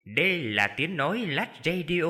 Đây là tiếng nói Lách Radio.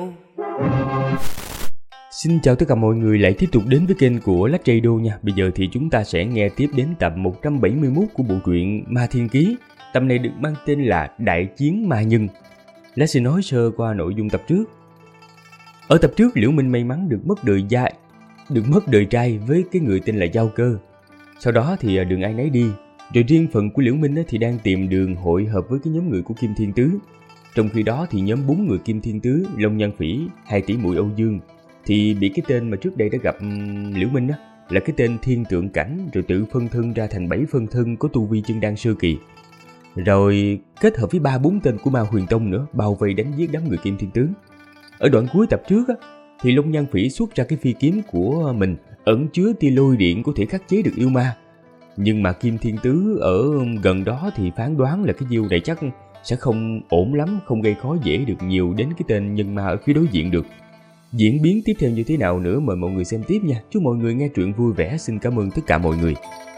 Xin chào tất cả mọi người lại tiếp tục đến với kênh của Lách Radio nha. Bây giờ thì chúng ta sẽ nghe tiếp đến tập 171 của bộ truyện Ma Thiên Ký. Tập này được mang tên là Đại Chiến Ma Nhân. Lách sẽ nói sơ qua nội dung tập trước. Ở tập trước, Liễu Minh may mắn được mất đời trai với cái người tên là Giao Cơ. Sau đó thì đường ai nấy đi. Rồi riêng phần của Liễu Minh thì đang tìm đường hội hợp với cái nhóm người của Kim Thiên Tứ. Trong khi đó thì nhóm 4 người Kim Thiên Tứ, Long Nhan Phỉ, 2 tỷ muội Âu Dương thì bị cái tên mà trước đây đã gặp Liễu Minh là cái tên Thiên Tượng Cảnh, rồi tự phân thân ra thành 7 phân thân có tu vi chân đan sơ kỳ. Rồi kết hợp với 3-4 tên của Ma Huyền Tông nữa, bao vây đánh giết đám người Kim Thiên Tứ. Ở đoạn cuối tập trước thì Long Nhan Phỉ xuất ra cái phi kiếm của mình ẩn chứa tia lôi điện có thể khắc chế được yêu ma. Nhưng mà Kim Thiên Tứ ở gần đó thì phán đoán là cái chiêu này chắc sẽ không ổn lắm, không gây khó dễ được nhiều đến cái tên nhân ma ở phía đối diện được. Diễn biến tiếp theo như thế nào nữa mời mọi người xem tiếp nha. Chúc mọi người nghe truyện vui vẻ. Xin cảm ơn tất cả mọi người.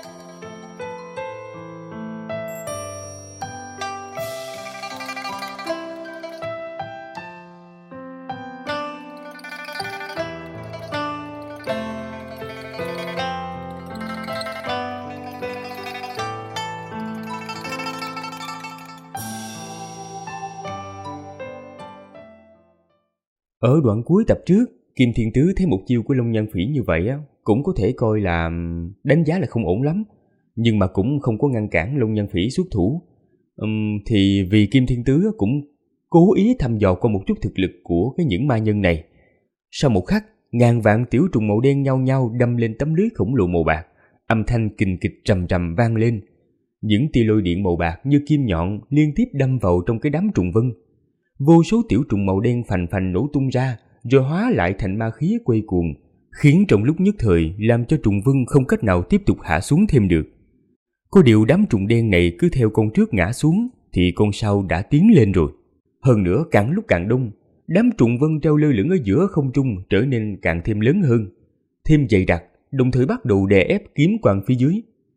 Ở đoạn cuối tập trước, Kim Thiên Tứ thấy một chiêu của Long Nhan Phỉ như vậy cũng có thể coi là đánh giá là không ổn lắm, nhưng mà cũng không có ngăn cản Long Nhan Phỉ xuất thủ. Thì vì Kim Thiên Tứ cũng cố ý thăm dò qua một chút thực lực của những ma nhân này. Sau một khắc, ngàn vạn tiểu trùng màu đen nhau nhau đâm lên tấm lưới khổng lồ màu bạc, âm thanh kình kịch trầm trầm vang lên. Những tia lôi điện màu bạc như kim nhọn liên tiếp đâm vào trong cái đám trùng vân. Vô số tiểu trùng màu đen phành phành nổ tung ra, rồi hóa lại thành ma khí quay cuồng, khiến trong lúc nhất thời làm cho trùng vân không cách nào tiếp tục hạ xuống thêm được. Có điều đám trùng đen này cứ theo con trước ngã xuống thì con sau đã tiến lên rồi. Hơn nữa càng lúc càng đông, đám trùng vân treo lơ lửng ở giữa không trung trở nên càng thêm lớn hơn, thêm dày đặc, đồng thời bắt đầu đè ép kiếm quang phía dưới.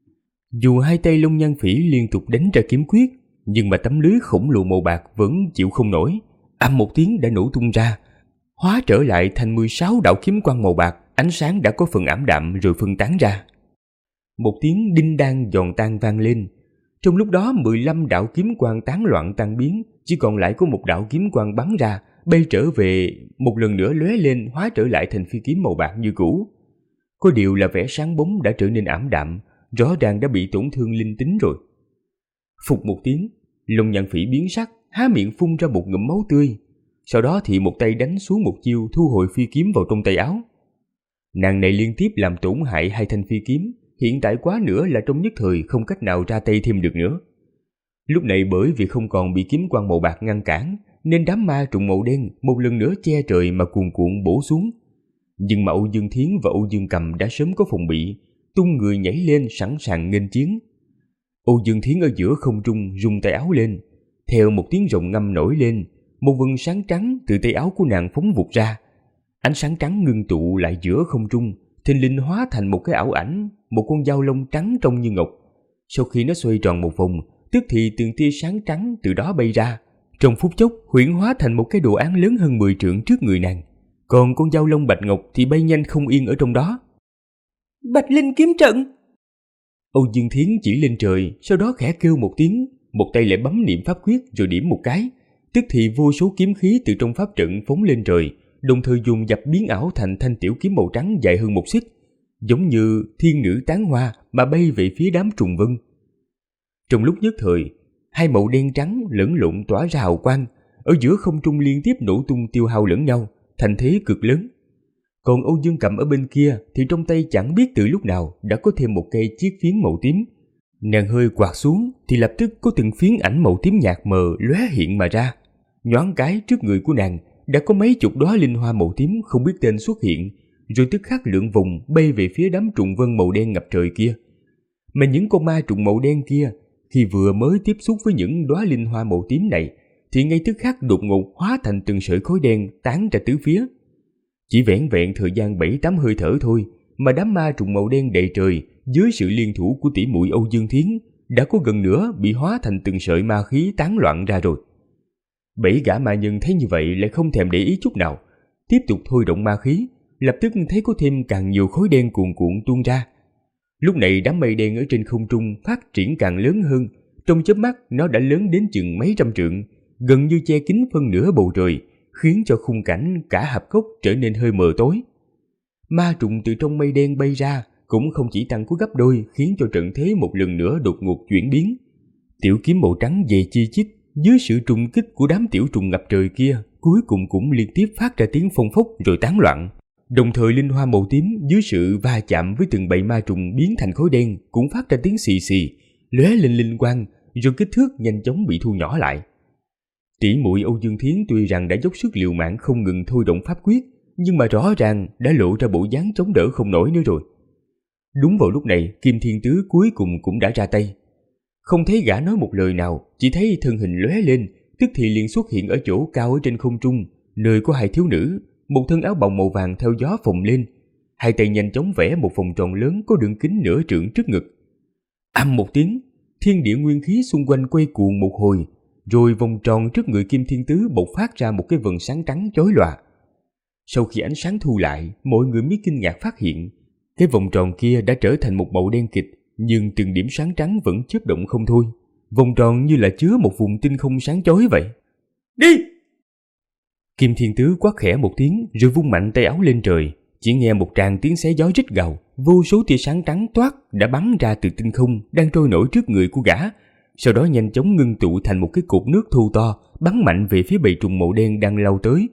Dù hai tay Long Nhan Phỉ liên tục đánh ra kiếm quyết, nhưng mà tấm lưới khổng lồ màu bạc vẫn chịu không nổi. Ầm một tiếng đã nổ tung ra, hóa trở lại thành 16 đạo kiếm quang màu bạc, ánh sáng đã có phần ảm đạm rồi phân tán ra. Một tiếng đinh đan giòn tan vang lên. Trong lúc đó 15 đạo kiếm quang tán loạn tan biến, chỉ còn lại có một đạo kiếm quang bắn ra, bay trở về, một lần nữa lóe lên hóa trở lại thành phi kiếm màu bạc như cũ. Có điều là vẻ sáng bóng đã trở nên ảm đạm, rõ ràng đã bị tổn thương linh tính rồi. Phụt một tiếng, Long Nhan Phỉ biến sắc, há miệng phun ra một ngụm máu tươi. Sau đó thì một tay đánh xuống một chiêu thu hồi phi kiếm vào trong tay áo. Nàng này liên tiếp làm tổn hại 2 thanh phi kiếm, hiện tại quá nữa là trong nhất thời không cách nào ra tay thêm được nữa. Lúc này bởi vì không còn bị kiếm quang màu bạc ngăn cản, nên đám ma trùng màu đen một lần nữa che trời mà cuồn cuộn bổ xuống. Nhưng mà Âu Dương Thiến và Âu Dương Cầm đã sớm có phòng bị, tung người nhảy lên sẵn sàng nghênh chiến. Âu Dương Thiến ở giữa không trung rung tay áo lên, theo một tiếng rồng ngâm nổi lên, một vầng sáng trắng từ tay áo của nàng phóng vụt ra. Ánh sáng trắng ngưng tụ lại giữa không trung, thình lình hóa thành một cái ảo ảnh, một con dao lông trắng trông như ngọc. Sau khi nó xoay tròn một vòng, tức thì từng tia sáng trắng từ đó bay ra, trong phút chốc huyễn hóa thành một cái đồ án lớn hơn 10 trượng trước người nàng. Còn con dao lông bạch ngọc thì bay nhanh không yên ở trong đó. Bạch Linh kiếm trận! Âu Dương Thiến chỉ lên trời, sau đó khẽ kêu một tiếng, một tay lại bấm niệm pháp quyết rồi điểm một cái, tức thì vô số kiếm khí từ trong pháp trận phóng lên trời, đồng thời dồn dập biến ảo thành thanh tiểu kiếm màu trắng dài hơn 1 xích, giống như thiên nữ tán hoa mà bay về phía đám trùng vân. Trong lúc nhất thời, 2 màu đen trắng lẫn lộn tỏa ra hào quang, ở giữa không trung liên tiếp nổ tung tiêu hao lẫn nhau, thành thế cực lớn. Còn Âu Dương Cầm ở bên kia thì trong tay chẳng biết từ lúc nào đã có thêm một cây chiếc phiến màu tím. Nàng hơi quạt xuống thì lập tức có từng phiến ảnh màu tím nhạt mờ lóe hiện mà ra. Nhoáng cái trước người của nàng đã có mấy chục đóa linh hoa màu tím không biết tên xuất hiện, rồi tức khắc lượn vùng bay về phía đám trùng vân màu đen ngập trời kia. Mà những con ma trùng màu đen kia khi vừa mới tiếp xúc với những đóa linh hoa màu tím này thì ngay tức khắc đột ngột hóa thành từng sợi khói đen tán ra tứ phía. Chỉ vẻn vẹn thời gian 7-8 hơi thở thôi mà đám ma trùng màu đen đầy trời dưới sự liên thủ của tỷ muội Âu Dương Thiến đã có gần nửa bị hóa thành từng sợi ma khí tán loạn ra rồi. 7 gã ma nhân thấy như vậy lại không thèm để ý chút nào, tiếp tục thôi động ma khí, lập tức thấy có thêm càng nhiều khối đen cuồn cuộn tuôn ra. Lúc này đám mây đen ở trên không trung phát triển càng lớn hơn, trong chớp mắt nó đã lớn đến chừng mấy trăm trượng, gần như che kín phân nửa bầu trời, khiến cho khung cảnh cả hạp cốc trở nên hơi mờ tối. Ma trùng từ trong mây đen bay ra cũng không chỉ tăng có gấp đôi, khiến cho trận thế một lần nữa đột ngột chuyển biến. Tiểu kiếm màu trắng dày chi chít dưới sự trùng kích của đám tiểu trùng ngập trời kia, cuối cùng cũng liên tiếp phát ra tiếng phong phốc rồi tán loạn. Đồng thời linh hoa màu tím dưới sự va chạm với từng bầy ma trùng biến thành khối đen cũng phát ra tiếng xì xì, lóe lên linh quang, rồi kích thước nhanh chóng bị thu nhỏ lại. Tỷ muội Âu Dương Thiến tuy rằng đã dốc sức liều mạng không ngừng thôi động pháp quyết, nhưng mà rõ ràng đã lộ ra bộ dáng chống đỡ không nổi nữa rồi. Đúng vào lúc này, Kim Thiên Tứ cuối cùng cũng đã ra tay. Không thấy gã nói một lời nào, chỉ thấy thân hình lóe lên, tức thì liền xuất hiện ở chỗ cao ở trên không trung, nơi có hai thiếu nữ, một thân áo bồng màu vàng theo gió phồng lên, hai tay nhanh chóng vẽ một vòng tròn lớn có đường kính nửa trượng trước ngực. Ầm một tiếng, thiên địa nguyên khí xung quanh quay cuồng một hồi, rồi vòng tròn trước người Kim Thiên Tứ bộc phát ra một cái vầng sáng trắng chói lòa. Sau khi ánh sáng thu lại, mọi người mới kinh ngạc phát hiện, cái vòng tròn kia đã trở thành một màu đen kịt, nhưng từng điểm sáng trắng vẫn chớp động không thôi. Vòng tròn như là chứa một vùng tinh không sáng chói vậy. Đi! Kim Thiên Tứ quát khẽ một tiếng rồi vung mạnh tay áo lên trời. Chỉ nghe một tràng tiếng xé gió rít gào, vô số tia sáng trắng toát đã bắn ra từ tinh không đang trôi nổi trước người của gã. Sau đó nhanh chóng ngưng tụ thành một cái cột nước thô to, bắn mạnh về phía bầy trùng màu đen đang lao tới.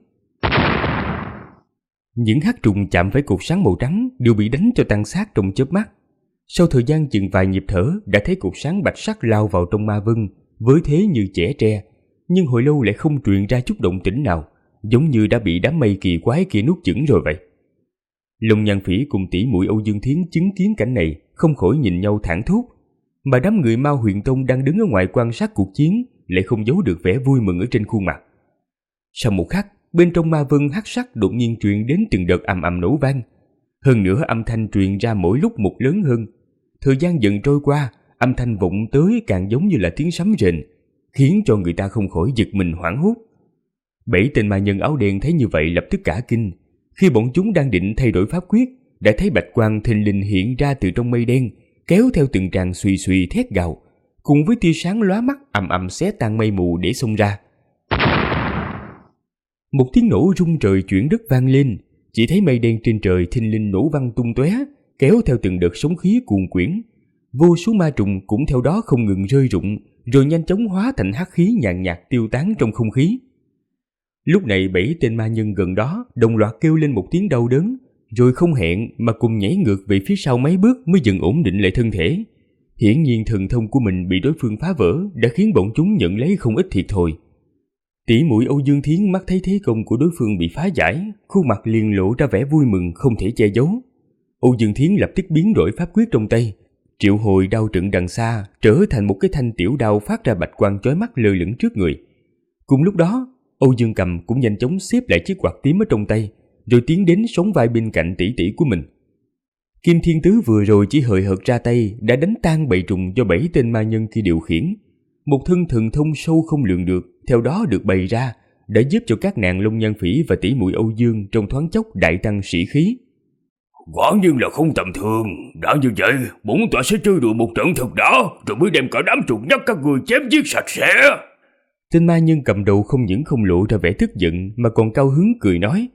Những hắc trùng chạm phải cột sáng màu trắng đều bị đánh cho tan xác trong chớp mắt. Sau thời gian chừng vài nhịp thở, đã thấy cột sáng bạch sắc lao vào trong ma vân, với thế như chẻ tre, nhưng hồi lâu lại không truyền ra chút động tĩnh nào, giống như đã bị đám mây kỳ quái kia nuốt chửng rồi vậy. Long Nhan Phỉ cùng tỷ muội Âu Dương Thiến chứng kiến cảnh này, không khỏi nhìn nhau thảng thốt, mà đám người Ma Huyền Tông đang đứng ở ngoài quan sát cuộc chiến lại không giấu được vẻ vui mừng ở trên khuôn mặt. Sau một khắc, bên trong ma vân hắc sắc đột nhiên truyền đến từng đợt ầm ầm nổ vang. Hơn nữa âm thanh truyền ra mỗi lúc một lớn hơn. Thời gian dần trôi qua, âm thanh vọng tới càng giống như là tiếng sấm rền, khiến cho người ta không khỏi giật mình hoảng hốt. 7 tên ma nhân áo đen thấy như vậy lập tức cả kinh. Khi bọn chúng đang định thay đổi pháp quyết, đã thấy bạch quang thình lình hiện ra từ trong mây đen, kéo theo từng tràng xùy xùy thét gào, cùng với tia sáng lóa mắt ầm ầm xé tan mây mù để xông ra. Một tiếng nổ rung trời chuyển đất vang lên, chỉ thấy mây đen trên trời thình lình nổ văng tung tóe, kéo theo từng đợt sóng khí cuồn quyển. Vô số ma trùng cũng theo đó không ngừng rơi rụng, rồi nhanh chóng hóa thành hắc khí nhàn nhạt tiêu tán trong không khí. Lúc này 7 tên ma nhân gần đó đồng loạt kêu lên một tiếng đau đớn, rồi không hẹn mà cùng nhảy ngược về phía sau mấy bước mới dần ổn định lại thân thể. Hiển nhiên thần thông của mình bị đối phương phá vỡ đã khiến bọn chúng nhận lấy không ít thiệt thòi. Tỷ muội Âu Dương Thiến mắt thấy thế công của đối phương bị phá giải, khuôn mặt liền lộ ra vẻ vui mừng không thể che giấu. Âu Dương Thiến lập tức biến đổi pháp quyết trong tay, triệu hồi đao trận đằng xa trở thành một cái thanh tiểu đao phát ra bạch quang chói mắt lơ lửng trước người. Cùng lúc đó, Âu Dương Cầm cũng nhanh chóng xếp lại chiếc quạt tím ở trong tay, rồi tiến đến sống vai bên cạnh tỷ tỷ của mình. Kim Thiên Tứ vừa rồi chỉ hời hợt ra tay đã đánh tan bầy trùng do 7 tên ma nhân kia điều khiển. Một thân thần thông sâu không lường được theo đó được bày ra, đã giúp cho các nàng Long Nhan Phỉ và tỷ muội Âu Dương trong thoáng chốc đại tăng sĩ khí. Quả nhiên là không tầm thường. Đã như vậy, bổn tọa sẽ chơi đùa một trận thật đã, rồi mới đem cả đám trùng nhắt các người chém giết sạch sẽ. Tên ma nhân cầm đầu không những không lộ ra vẻ tức giận mà còn cao hứng cười nói.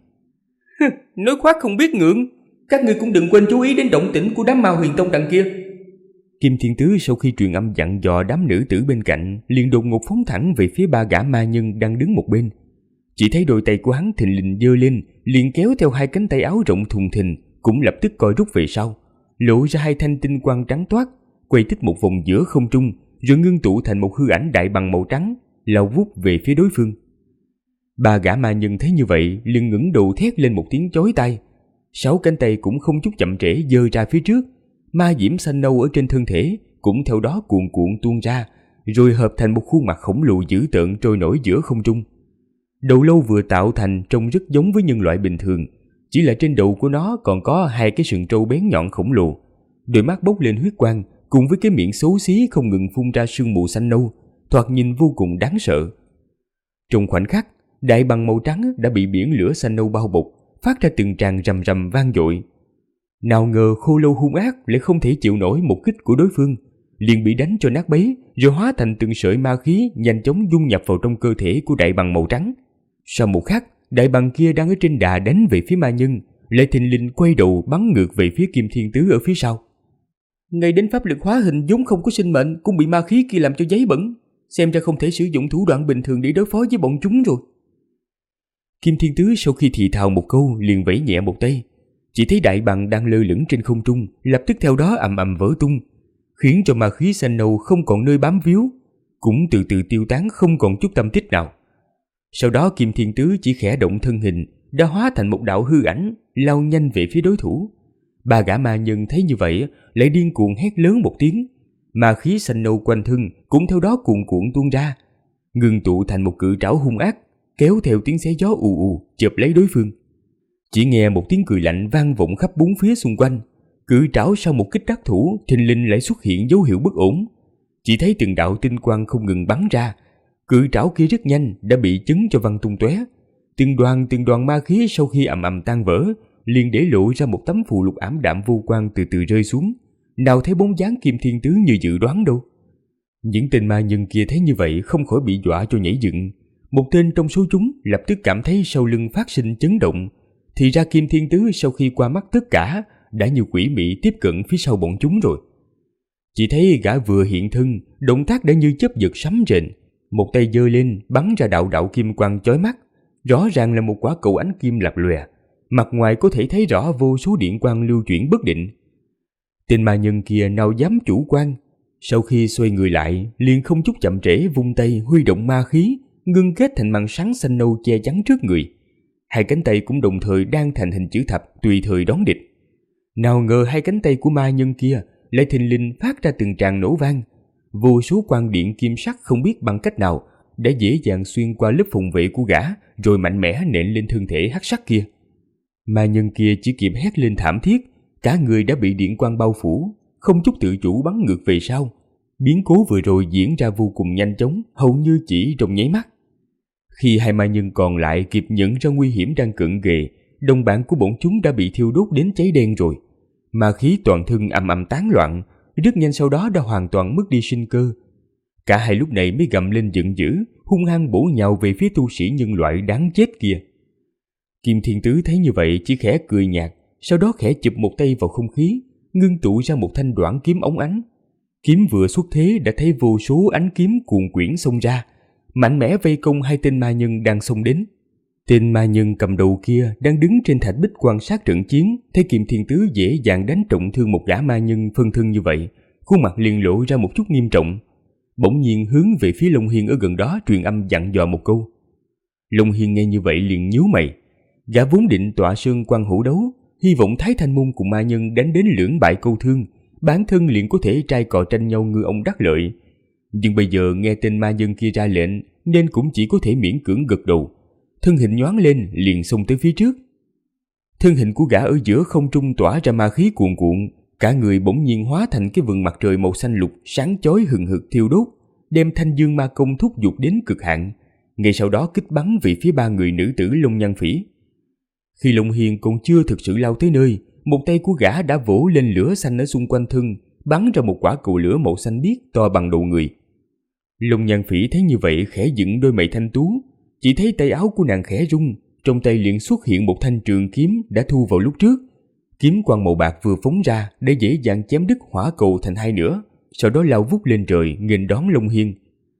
Nói khoác không biết ngượng, các ngươi cũng đừng quên chú ý đến động tĩnh của đám Ma Huyền Tông đằng kia. Kim Thiên Tứ sau khi truyền âm dặn dò đám nữ tử bên cạnh, liền đột ngột phóng thẳng về phía 3 gã ma nhân đang đứng một bên. Chỉ thấy đôi tay của hắn thình lình giơ lên, liền kéo theo 2 cánh tay áo rộng thùng thình, cũng lập tức co rút về sau, lộ ra 2 thanh tinh quang trắng toát, quay tích một vòng giữa không trung, rồi ngưng tụ thành một hư ảnh đại bằng màu trắng, lao vút về phía đối phương. 3 gã ma nhân thấy như vậy, liền ngẩng đầu thét lên một tiếng chói tai. 6 cánh tay cũng không chút chậm trễ giơ ra phía trước, ma diễm xanh nâu ở trên thân thể cũng theo đó cuồn cuộn tuôn ra, rồi hợp thành một khuôn mặt khổng lồ dữ tợn trôi nổi giữa không trung. Đầu lâu vừa tạo thành trông rất giống với nhân loại bình thường, chỉ là trên đầu của nó còn có 2 cái sừng trâu bén nhọn khổng lồ, đôi mắt bốc lên huyết quang, cùng với cái miệng xấu xí không ngừng phun ra sương mù xanh nâu, thoạt nhìn vô cùng đáng sợ. Trong khoảnh khắc, đại bằng màu trắng đã bị biển lửa xanh nâu bao bọc, phát ra từng tràng rầm rầm vang dội. Nào ngờ khô lâu hung ác lại không thể chịu nổi một kích của đối phương, liền bị đánh cho nát bấy, rồi hóa thành từng sợi ma khí nhanh chóng dung nhập vào trong cơ thể của đại bằng màu trắng. Sau một khắc, đại bằng kia đang ở trên đà đánh về phía ma nhân, lại thình lình quay đầu bắn ngược về phía Kim Thiên Tứ ở phía sau. Ngay đến pháp lực hóa hình vốn không có sinh mệnh cũng bị ma khí kia làm cho giấy bẩn, xem ra không thể sử dụng thủ đoạn bình thường để đối phó với bọn chúng rồi. Kim Thiên Tứ sau khi thì thào một câu liền vẫy nhẹ một tay, chỉ thấy đại bằng đang lơ lửng trên không trung, lập tức theo đó ầm ầm vỡ tung, khiến cho ma khí xanh nâu không còn nơi bám víu, cũng từ từ tiêu tán không còn chút tâm tích nào. Sau đó Kim Thiên Tứ chỉ khẽ động thân hình, đã hóa thành một đạo hư ảnh, lao nhanh về phía đối thủ. Ba gã ma nhân thấy như vậy, lại điên cuồng hét lớn một tiếng, ma khí xanh nâu quanh thân cũng theo đó cuồn cuộn tuôn ra, ngưng tụ thành một cự trảo hung ác, kéo theo tiếng xé gió ù ù chộp lấy đối phương. Chỉ nghe một tiếng cười lạnh vang vọng khắp bốn phía xung quanh, cự trảo sau một kích đắc thủ thình lình lại xuất hiện dấu hiệu bất ổn. Chỉ thấy từng đạo tinh quang không ngừng bắn ra, cự trảo kia rất nhanh đã bị chấn cho văng tung tóe. Từng đoàn ma khí sau khi ầm ầm tan vỡ, liền để lộ ra một tấm phù lục ảm đạm vô quang từ từ rơi xuống, nào thấy bóng dáng Kim Thiên Tứ như dự đoán đâu. Những tên ma nhân kia thấy như vậy không khỏi bị dọa cho nhảy dựng. Một tên trong số chúng lập tức cảm thấy sau lưng phát sinh chấn động, thì ra Kim Thiên Tứ sau khi qua mắt tất cả đã như quỷ mị tiếp cận phía sau bọn chúng rồi. Chỉ thấy gã vừa hiện thân, động tác đã như chớp giật sấm rền, một tay giơ lên bắn ra đạo đạo kim quang chói mắt, rõ ràng là một quả cầu ánh kim lập lòe, mặt ngoài có thể thấy rõ vô số điện quang lưu chuyển bất định. Tên ma nhân kia nào dám chủ quan, sau khi xoay người lại liền không chút chậm trễ vung tay huy động ma khí, ngưng kết thành màn sáng xanh nâu che chắn trước người. Hai cánh tay cũng đồng thời đang thành hình chữ thập tùy thời đón địch. Nào ngờ hai cánh tay của ma nhân kia lại thình lình phát ra từng tràng nổ vang, vô số quang điện kim sắc không biết bằng cách nào đã dễ dàng xuyên qua lớp phòng vệ của gã, rồi mạnh mẽ nện lên thân thể hắc sắc kia. Ma nhân kia chỉ kịp hét lên thảm thiết, cả người đã bị điện quang bao phủ, không chút tự chủ bắn ngược về sau. Biến cố vừa rồi diễn ra vô cùng nhanh chóng, hầu như chỉ trong nháy mắt. Khi hai ma nhân còn lại kịp nhận ra nguy hiểm đang cận kề, đồng bạn của bọn chúng đã bị thiêu đốt đến cháy đen rồi. Ma khí toàn thân ầm ầm tán loạn, rất nhanh sau đó đã hoàn toàn mất đi sinh cơ. Cả hai lúc này mới gầm lên giận dữ, hung hăng bổ nhào về phía tu sĩ nhân loại đáng chết kia. Kim Thiên Tứ thấy như vậy chỉ khẽ cười nhạt, sau đó khẽ chụp một tay vào không khí, ngưng tụ ra một thanh đoản kiếm óng ánh. Kiếm vừa xuất thế đã thấy vô số ánh kiếm cuồn quyển xông ra, mạnh mẽ vây công hai tên ma nhân đang xông đến. Tên ma nhân cầm đầu kia đang đứng trên thạch bích quan sát trận chiến, thấy Kim Thiên Tứ dễ dàng đánh trọng thương một gã ma nhân phân thân như vậy, khuôn mặt liền lộ ra một chút nghiêm trọng. Bỗng nhiên hướng về phía Long Hiên ở gần đó truyền âm dặn dò một câu. Long Hiên nghe như vậy liền nhíu mày. Gã vốn định tọa sơn quan hữu đấu, hy vọng Thái Thanh Môn cùng ma nhân đánh đến lưỡng bại câu thương, bản thân liền có thể trai cò tranh nhau ngư ông đắc lợi. Nhưng bây giờ nghe tên ma nhân kia ra lệnh, nên cũng chỉ có thể miễn cưỡng gật đầu. Thân hình nhoáng lên liền xông tới phía trước. Thân hình của gã ở giữa không trung tỏa ra ma khí cuồn cuộn, cả người bỗng nhiên hóa thành cái vầng mặt trời màu xanh lục sáng chói hừng hực thiêu đốt, đem Thanh Dương Ma Công thúc giục đến cực hạn. Ngay sau đó kích bắn về phía ba người nữ tử Long Nhan Phỉ. Khi Long Hiên còn chưa thực sự lao tới nơi, một tay của gã đã vỗ lên lửa xanh ở xung quanh thân, bắn ra một quả cầu lửa màu xanh biếc to bằng đầu người. Long Nhan Phỉ thấy như vậy khẽ dựng đôi mày thanh tú, chỉ thấy tay áo của nàng khẽ rung, trong tay liền xuất hiện một thanh trường kiếm đã thu vào lúc trước. Kiếm quang màu bạc vừa phóng ra để dễ dàng chém đứt hỏa cầu thành hai nửa, sau đó lao vút lên trời nghênh đón Long Hiên.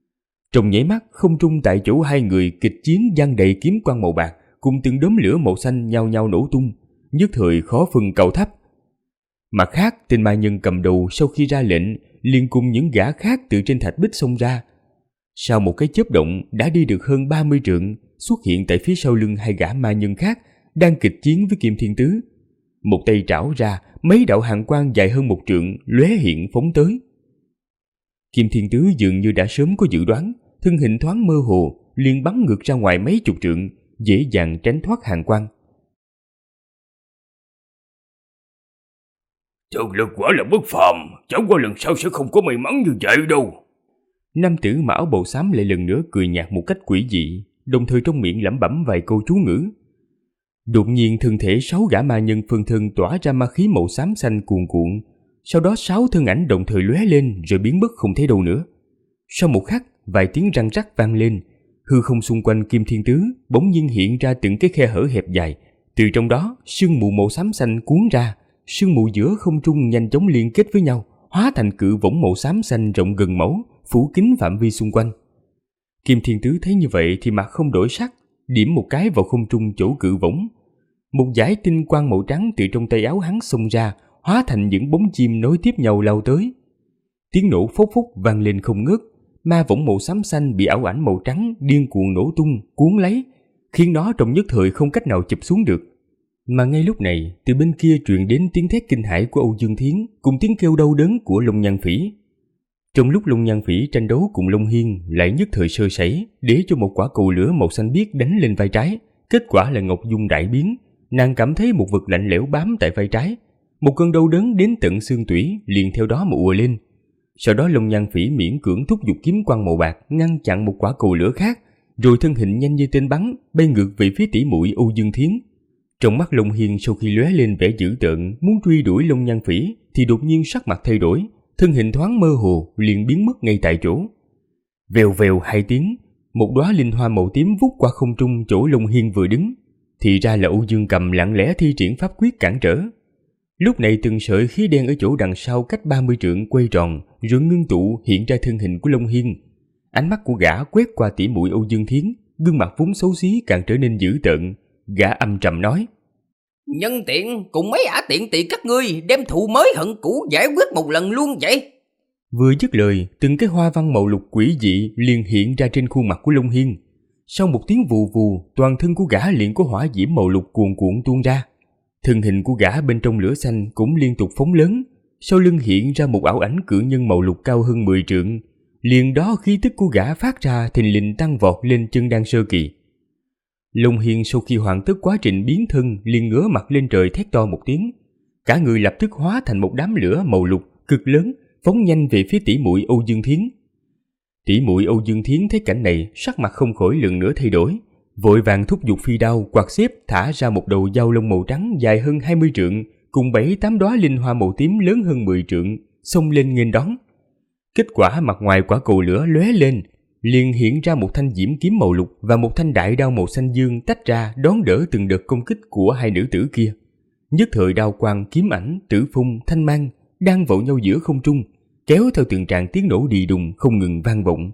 Trong nháy mắt, không trung tại chỗ hai người kịch chiến giăng đầy kiếm quang màu bạc cùng từng đốm lửa màu xanh nhao nhao nổ tung, nhất thời khó phân cao thấp. Mặt khác, tên ma nhân cầm đầu sau khi ra lệnh liền cùng những gã khác từ trên thạch bích xông ra. Sau một cái chớp động đã đi được hơn 30 trượng, xuất hiện tại phía sau lưng hai gã ma nhân khác đang kịch chiến với Kim Thiên Tứ. Một tay trảo ra, mấy đạo hàn quang dài hơn 1 trượng lóe hiện phóng tới. Kim Thiên Tứ dường như đã sớm có dự đoán, thân hình thoáng mơ hồ liền bắn ngược ra ngoài mấy chục trượng, dễ dàng tránh thoát hàn quang. Thực lực quả là bất phàm, chẳng qua lần sau sẽ không có may mắn như vậy đâu. Nam tử mà áo bào xám lại lần nữa cười nhạt một cách quỷ dị, đồng thời trong miệng lẩm bẩm vài câu chú ngữ. Đột nhiên thân thể 6 gã ma nhân phân thân tỏa ra ma khí màu xám xanh cuồn cuộn, sau đó 6 thân ảnh đồng thời lóe lên rồi biến mất không thấy đâu nữa. Sau một khắc, vài tiếng răng rắc vang lên, hư không xung quanh Kim Thiên Tứ bỗng nhiên hiện ra từng cái khe hở hẹp dài, từ trong đó sương mù màu xám xanh cuốn ra, sương mù giữa không trung nhanh chóng liên kết với nhau, hóa thành cự võng màu xám xanh rộng gần mẫu, phủ kín phạm vi xung quanh. Kim Thiên Tứ thấy như vậy thì mặt không đổi sắc, điểm một cái vào không trung chỗ cự võng. Một dải tinh quang màu trắng từ trong tay áo hắn xông ra, hóa thành những bóng chim nối tiếp nhau lao tới. Tiếng nổ phốc phốc vang lên không ngớt, ma võng màu xám xanh bị ảo ảnh màu trắng điên cuồng nổ tung, cuốn lấy, khiến nó trong nhất thời không cách nào chụp xuống được. Mà ngay lúc này, từ bên kia truyền đến tiếng thét kinh hãi của Âu Dương Thiến cùng tiếng kêu đau đớn của Long Nhan Phỉ. Trong lúc Long Nhan Phỉ tranh đấu cùng Long Hiên lại nhất thời sơ sẩy, để cho một quả cầu lửa màu xanh biếc đánh lên vai trái, kết quả là Ngọc Dung đại biến, nàng cảm thấy một vật lạnh lẽo bám tại vai trái, một cơn đau đớn đến tận xương tủy liền theo đó mà ùa lên. Sau đó Long Nhan Phỉ miễn cưỡng thúc giục kiếm quang màu bạc ngăn chặn một quả cầu lửa khác, rồi thân hình nhanh như tên bắn bay ngược về phía tỷ muội Âu Dương Thiến. Trong mắt Long Hiên sau khi lóe lên vẻ dữ tợn muốn truy đuổi Long Nhan Phỉ thì đột nhiên sắc mặt thay đổi, thân hình thoáng mơ hồ liền biến mất ngay tại chỗ. Vèo vèo 2 tiếng, một đóa linh hoa màu tím vút qua không trung chỗ Long Hiên vừa đứng, thì ra là Âu Dương Cầm lặng lẽ thi triển pháp quyết cản trở. Lúc này từng sợi khí đen ở chỗ đằng sau cách 30 trượng quay tròn rồi ngưng tụ hiện ra thân hình của Long Hiên. Ánh mắt của gã quét qua tỷ muội Âu Dương Thiến, gương mặt vốn xấu xí càng trở nên dữ tợn. Gã âm trầm nói: Nhân tiện cùng mấy ả tiện tỳ các ngươi đem thù mới hận cũ giải quyết một lần luôn vậy. Vừa dứt lời, từng cái hoa văn màu lục quỷ dị liền hiện ra trên khuôn mặt của Long Hiên. Sau một tiếng vù vù, toàn thân của gã liền có hỏa diễm màu lục cuồn cuộn tuôn ra. Thân hình của gã bên trong lửa xanh cũng liên tục phóng lớn, sau lưng hiện ra một ảo ảnh cự nhân màu lục cao hơn 10 trượng. Liền đó khí tức của gã phát ra thình lình tăng vọt lên chân đan sơ kỳ. Long Hiên sau khi hoàn tất quá trình biến thân liền ngửa mặt lên trời thét to một tiếng, cả người lập tức hóa thành một đám lửa màu lục cực lớn, phóng nhanh về phía tỷ muội Âu Dương Thiến. Tỷ muội Âu Dương Thiến thấy cảnh này, sắc mặt không khỏi lần nữa thay đổi, vội vàng thúc giục phi đao quạt xếp thả ra một đầu dao lông màu trắng dài hơn 20 trượng, cùng 7-8 đóa linh hoa màu tím lớn hơn 10 trượng, xông lên nghênh đón. Kết quả mặt ngoài quả cầu lửa lóe lên, liền hiện ra một thanh diễm kiếm màu lục và một thanh đại đao màu xanh dương tách ra đón đỡ từng đợt công kích của hai nữ tử kia. Nhất thời đao quang, kiếm ảnh, tử phung, thanh mang đang vậu nhau giữa không trung, kéo theo từng tràng tiếng nổ đì đùng không ngừng vang vọng.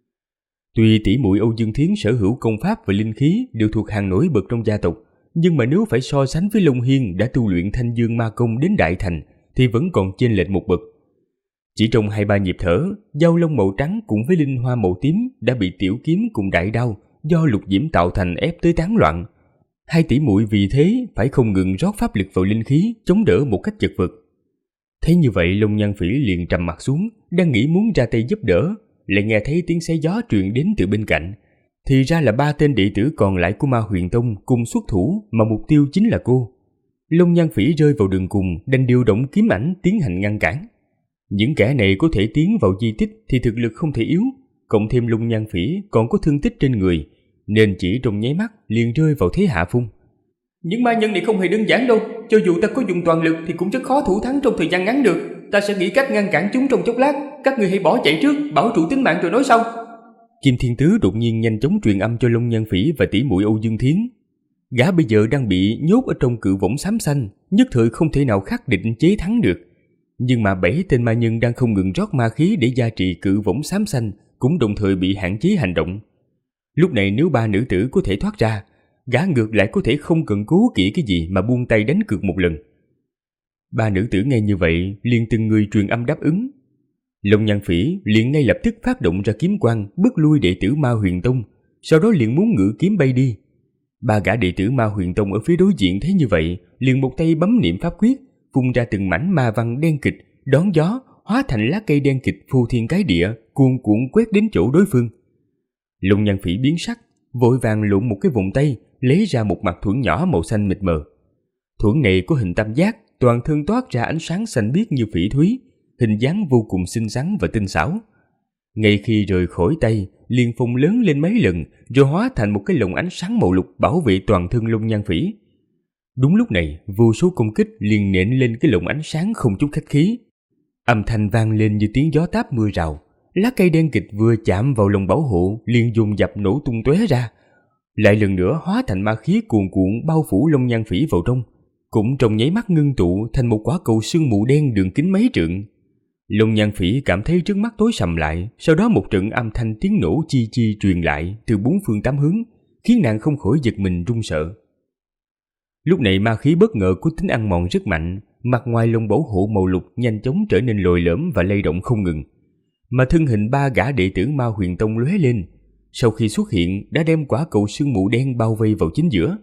Tuy tỷ muội Âu Dương Thiến sở hữu công pháp và linh khí đều thuộc hàng nổi bật trong gia tộc, nhưng mà nếu phải so sánh với Long Hiên đã tu luyện Thanh Dương Ma Công đến đại thành thì vẫn còn chênh lệch một bậc. Chỉ trong 2-3 nhịp thở, dao lông màu trắng cùng với linh hoa màu tím đã bị tiểu kiếm cùng đại đao do lục diễm tạo thành ép tới tán loạn. Hai tỷ muội vì thế phải không ngừng rót pháp lực vào linh khí chống đỡ một cách chật vật. Thấy như vậy, Long Nhan Phỉ liền trầm mặt xuống, đang nghĩ muốn ra tay giúp đỡ, lại nghe thấy tiếng xé gió truyền đến từ bên cạnh. Thì ra là 3 tên đệ tử còn lại của Ma Huyền Tông cùng xuất thủ, mà mục tiêu chính là cô. Long Nhan Phỉ rơi vào đường cùng, đành điều động kiếm ảnh tiến hành ngăn cản. Những kẻ này có thể tiến vào di tích thì thực lực không thể yếu, cộng thêm Long Nhan Phỉ còn có thương tích trên người, nên chỉ trong nháy mắt liền rơi vào thế hạ phong. Những ma nhân này không hề đơn giản đâu, cho dù ta có dùng toàn lực thì cũng rất khó thủ thắng trong thời gian ngắn được. Ta sẽ nghĩ cách ngăn cản chúng trong chốc lát, các người hãy bỏ chạy trước, bảo trụ tính mạng rồi nói sau. Kim Thiên Tứ đột nhiên nhanh chóng truyền âm cho Long Nhan Phỉ và tỷ muội Âu Dương Thiến. Gã bây giờ đang bị nhốt ở trong cự võng xám xanh, nhất thời không thể nào khắc định chế thắng được. Nhưng mà 7 tên ma nhân đang không ngừng rót ma khí để gia trì cự võng xám xanh cũng đồng thời bị hạn chế hành động. Lúc này nếu 3 nữ tử có thể thoát ra, gã ngược lại có thể không cần cố kỵ cái gì mà buông tay đánh cược một lần. 3 nữ tử nghe như vậy liền từng người truyền âm đáp ứng. Long Nhan Phỉ liền ngay lập tức phát động ra kiếm quang bức lui đệ tử Ma Huyền Tông, sau đó liền muốn ngự kiếm bay đi. 3 gã đệ tử Ma Huyền Tông ở phía đối diện thấy như vậy, liền một tay bấm niệm pháp quyết, phun ra từng mảnh ma văn đen kịch, đón gió hóa thành lá cây đen kịch phô thiên cái địa, cuồn cuộn quét đến chỗ đối phương. Long Nhan Phỉ biến sắc, vội vàng lụm một cái vòng tay, lấy ra một mặt thuẫn nhỏ màu xanh mịt mờ. Thuẫn này có hình tam giác, toàn thân toát ra ánh sáng xanh biếc như phỉ thúy, hình dáng vô cùng xinh xắn và tinh xảo. Ngay khi rời khỏi tay, liền phồng lớn lên mấy lần, rồi hóa thành một cái lồng ánh sáng màu lục bảo vệ toàn thân Long Nhan Phỉ. Đúng lúc này, vô số công kích liền nện lên cái lồng ánh sáng không chút khách khí. Âm thanh vang lên như tiếng gió táp mưa rào. Lá cây đen kịt vừa chạm vào lồng bảo hộ liền dồn dập nổ tung tóe ra, lại lần nữa hóa thành ma khí cuồn cuộn bao phủ Long Nhan Phỉ vào trong, cũng trong nháy mắt ngưng tụ thành một quả cầu sương mù đen đường kính mấy trượng. Long Nhan Phỉ cảm thấy trước mắt tối sầm lại, sau đó một trận âm thanh tiếng nổ chi chi truyền lại từ bốn phương tám hướng, khiến nàng không khỏi giật mình run sợ. Lúc này ma khí bất ngờ có tính ăn mòn rất mạnh, mặt ngoài lồng bảo hộ màu lục nhanh chóng trở nên lồi lõm và lay động không ngừng, mà thân hình 3 gã đệ tử Ma Huyền Tông lóe lên, sau khi xuất hiện đã đem quả cầu sương mù đen bao vây vào chính giữa.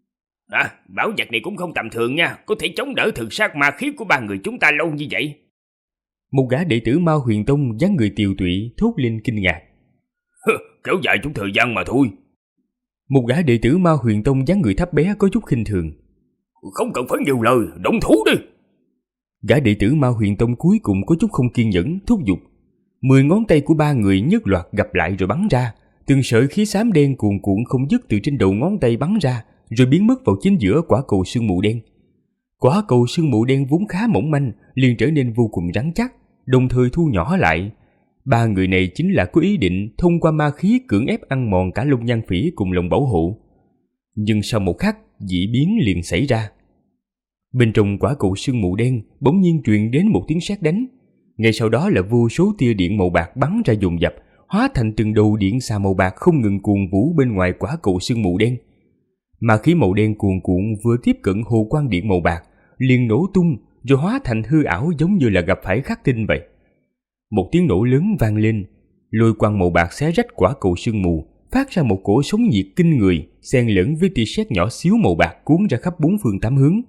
Bảo vật này cũng không tầm thường nha, có thể chống đỡ thực sát ma khí của 3 người chúng ta lâu như vậy. Một gã đệ tử Ma Huyền Tông dáng người tiều tụy thốt lên kinh ngạc. Kéo dài chút thời gian mà thôi. Một gã đệ tử Ma Huyền Tông dáng người thấp bé có chút khinh thường. Không cần phải nhiều lời, động thủ đi. Gã đệ tử Ma Huyền Tông cuối cùng có chút không kiên nhẫn thúc giục. 10 ngón tay của 3 người nhất loạt gặp lại rồi bắn ra, từng sợi khí xám đen cuồn cuộn không dứt từ trên đầu ngón tay bắn ra, rồi biến mất vào chính giữa quả cầu sương mù đen. Quả cầu sương mù đen vốn khá mỏng manh liền trở nên vô cùng rắn chắc, đồng thời thu nhỏ lại. 3 người này chính là có ý định thông qua ma khí cưỡng ép ăn mòn cả Long Nhan Phỉ cùng lồng bảo hộ. Nhưng sau một khắc, dị biến liền xảy ra. Bên trong quả cầu sương mù đen bỗng nhiên truyền đến một tiếng sét đánh. Ngay sau đó là vô số tia điện màu bạc bắn ra dồn dập, hóa thành từng đầu điện xà màu bạc không ngừng cuồn vũ bên ngoài quả cầu sương mù đen. Ma khí màu đen cuồn cuộn vừa tiếp cận hồ quang điện màu bạc, liền nổ tung rồi hóa thành hư ảo giống như là gặp phải khắc tinh vậy. Một tiếng nổ lớn vang lên, lôi quang màu bạc xé rách quả cầu sương mù, phát ra một cỗ sóng nhiệt kinh người, xen lẫn với tia sét nhỏ xíu màu bạc cuốn ra khắp bốn phương tám hướng.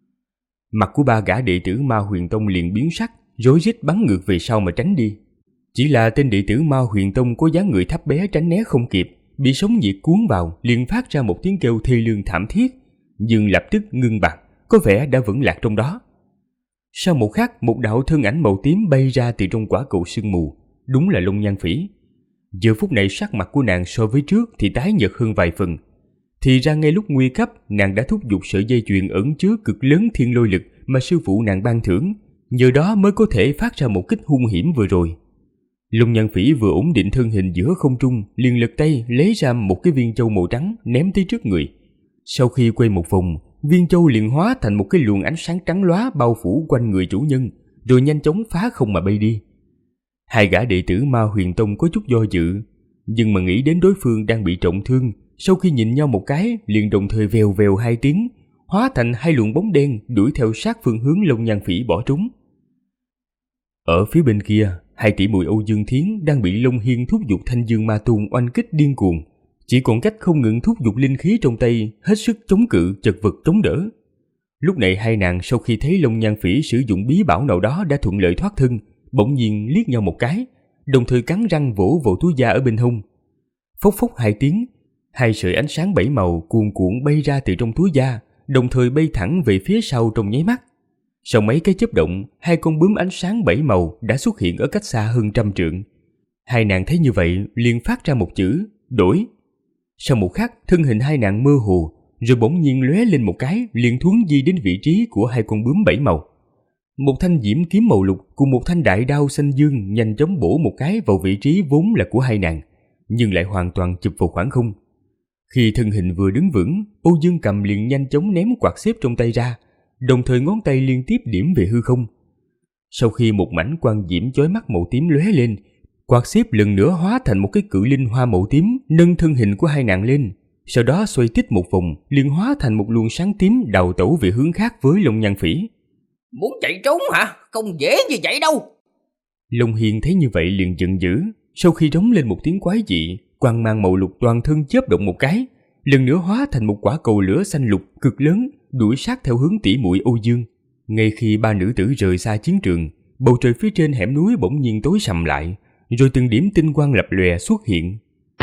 Mặt của 3 gã đệ tử Ma Huyền Tông liền biến sắc, rối rít bắn ngược về sau mà tránh đi. Chỉ là tên đệ tử Ma Huyền Tông có dáng người thấp bé tránh né không kịp, bị sóng nhiệt cuốn vào liền phát ra một tiếng kêu thê lương thảm thiết, nhưng lập tức ngưng bặt, có vẻ đã vững lạc trong đó. Sau một khắc, một đạo thân ảnh màu tím bay ra từ trong quả cầu sương mù, đúng là Long Nhan Phỉ. Giờ phút này sắc mặt của nàng so với trước thì tái nhợt hơn vài phần. Thì ra ngay lúc nguy cấp, nàng đã thúc giục sợi dây chuyền ẩn chứa cực lớn thiên lôi lực mà sư phụ nàng ban thưởng, nhờ đó mới có thể phát ra một kích hung hiểm vừa rồi. Long Nhan Phỉ vừa ổn định thân hình giữa không trung, liền lật tay lấy ra một cái viên châu màu trắng ném tới trước người. Sau khi quay một vòng, viên châu liền hóa thành một cái luồng ánh sáng trắng lóa bao phủ quanh người chủ nhân, rồi nhanh chóng phá không mà bay đi. 2 gã đệ tử Ma Huyền Tông có chút do dự, nhưng mà nghĩ đến đối phương đang bị trọng thương, sau khi nhìn nhau một cái liền đồng thời vèo vèo 2 tiếng, hóa thành 2 luồng bóng đen đuổi theo sát phương hướng Long Nhan Phỉ bỏ trốn. Ở phía bên kia, 2 tỷ muội Âu Dương Thiến đang bị Long Hiên thúc giục Thanh Dương Ma Tôn oanh kích điên cuồng, chỉ còn cách không ngừng thúc giục linh khí trong tay, hết sức chống cự chật vật chống đỡ. Lúc này 2 nàng sau khi thấy Long Nhan Phỉ sử dụng bí bảo nào đó đã thuận lợi thoát thân, bỗng nhiên liếc nhau một cái, đồng thời cắn răng vỗ vào túi da ở bên hông. Phốc phốc 2 tiếng, 2 sợi ánh sáng 7 màu cuồn cuộn bay ra từ trong túi da, đồng thời bay thẳng về phía sau trong nháy mắt. Sau mấy cái chớp động, 2 con bướm ánh sáng 7 màu đã xuất hiện ở cách xa hơn 100 trượng. 2 nàng thấy như vậy liền phát ra một chữ đổi. Sau một khắc, thân hình 2 nàng mơ hồ, rồi bỗng nhiên lóe lên một cái, liền thuấn di đến vị trí của 2 con bướm 7 màu. Một thanh diễm kiếm màu lục cùng một thanh đại đao xanh dương nhanh chóng bổ một cái vào vị trí vốn là của 2 nàng, nhưng lại hoàn toàn chụp vào khoảng không. Khi thân hình vừa đứng vững, Âu Dương Cầm liền nhanh chóng ném quạt xếp trong tay ra, đồng thời ngón tay liên tiếp điểm về hư không. Sau khi một mảnh quang diễm chói mắt màu tím lóe lên, quạt xếp lần nữa hóa thành một cái cự linh hoa màu tím nâng thân hình của 2 nàng lên, sau đó xoay tít một vòng liền hóa thành một luồng sáng tím đào tẩu về hướng khác với Long Nhan Phỉ. Muốn chạy trốn hả? Không dễ như vậy đâu. Long Hiên thấy như vậy liền giận dữ, sau khi rống lên một tiếng quái dị, quang mang màu lục toàn thân chớp động một cái, lần nữa hóa thành một quả cầu lửa xanh lục cực lớn đuổi sát theo hướng tỷ muội Âu Dương. Ngay khi 3 nữ tử rời xa chiến trường, bầu trời phía trên hẻm núi bỗng nhiên tối sầm lại, rồi từng điểm tinh quang lập lòe xuất hiện.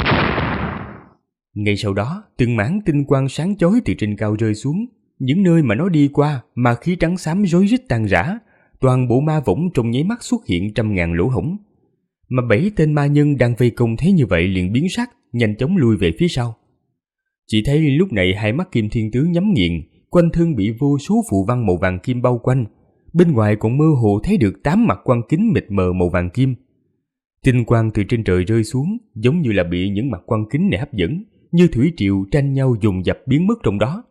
Ngay sau đó, từng mảng tinh quang sáng chói từ trên cao rơi xuống, những nơi mà nó đi qua, ma khí trắng xám rối rít tan rã, toàn bộ ma võng trong nháy mắt xuất hiện 100.000 lỗ hổng. mà 7 tên ma nhân đang vây công thấy như vậy liền biến sắc, nhanh chóng lui về phía sau. Chỉ thấy lúc này hai mắt Kim Thiên Tứ nhắm nghiền, quanh thân bị vô số phù văn màu vàng kim bao quanh, bên ngoài còn mơ hồ thấy được 8 mặt quang kính mịt mờ màu vàng kim. Tinh quang từ trên trời rơi xuống, giống như là bị những mặt quang kính này hấp dẫn, như thủy triều tranh nhau dồn dập biến mất trong đó.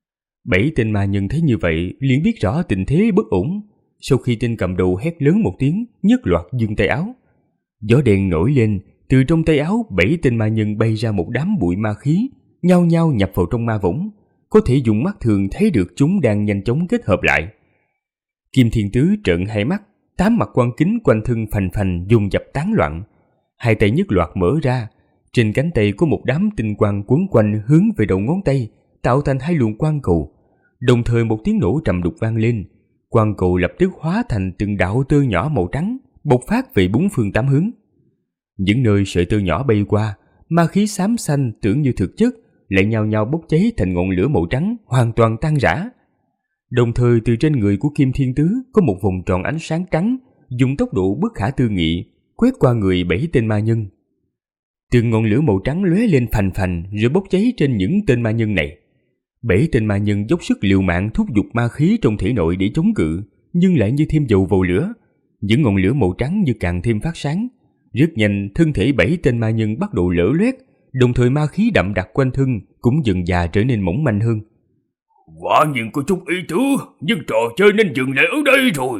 7 tên ma nhân thấy như vậy liền biết rõ tình thế bất ổn. Sau khi tên cầm đầu hét lớn một tiếng, nhất loạt giương tay áo. Gió đen nổi lên, từ trong tay áo 7 tên ma nhân bay ra một đám bụi ma khí, nhao nhao nhập vào trong ma võng. Có thể dùng mắt thường thấy được chúng đang nhanh chóng kết hợp lại. Kim Thiên Tứ trợn hai mắt, 8 mặt quang kính quanh thân phành phành dồn dập tán loạn. Hai tay nhất loạt mở ra, trên cánh tay có một đám tinh quang quấn quanh hướng về đầu ngón tay, tạo thành 2 luồng quang cầu. Đồng thời một tiếng nổ trầm đục vang lên, quang cầu lập tức hóa thành từng đạo tơ nhỏ màu trắng, bộc phát về 4 phương 8 hướng. Những nơi sợi tơ nhỏ bay qua, ma khí xám xanh tưởng như thực chất lại nhao nhao bốc cháy thành ngọn lửa màu trắng, hoàn toàn tan rã. Đồng thời từ trên người của Kim Thiên Tứ có một vòng tròn ánh sáng trắng, dùng tốc độ bất khả tư nghị quét qua người 7 tên ma nhân. Từng ngọn lửa màu trắng lóe lên phành phành rồi bốc cháy trên những tên ma nhân này. 7 tên ma nhân dốc sức liều mạng thúc giục ma khí trong thể nội để chống cự, nhưng lại như thêm dầu vào lửa. Những ngọn lửa màu trắng như càng thêm phát sáng. Rất nhanh, thân thể 7 tên ma nhân bắt đầu lở loét, đồng thời ma khí đậm đặc quanh thân cũng dần dà trở nên mỏng manh hơn. Quả nhiên có chút ý tứ, nhưng trò chơi nên dừng lại ở đây rồi.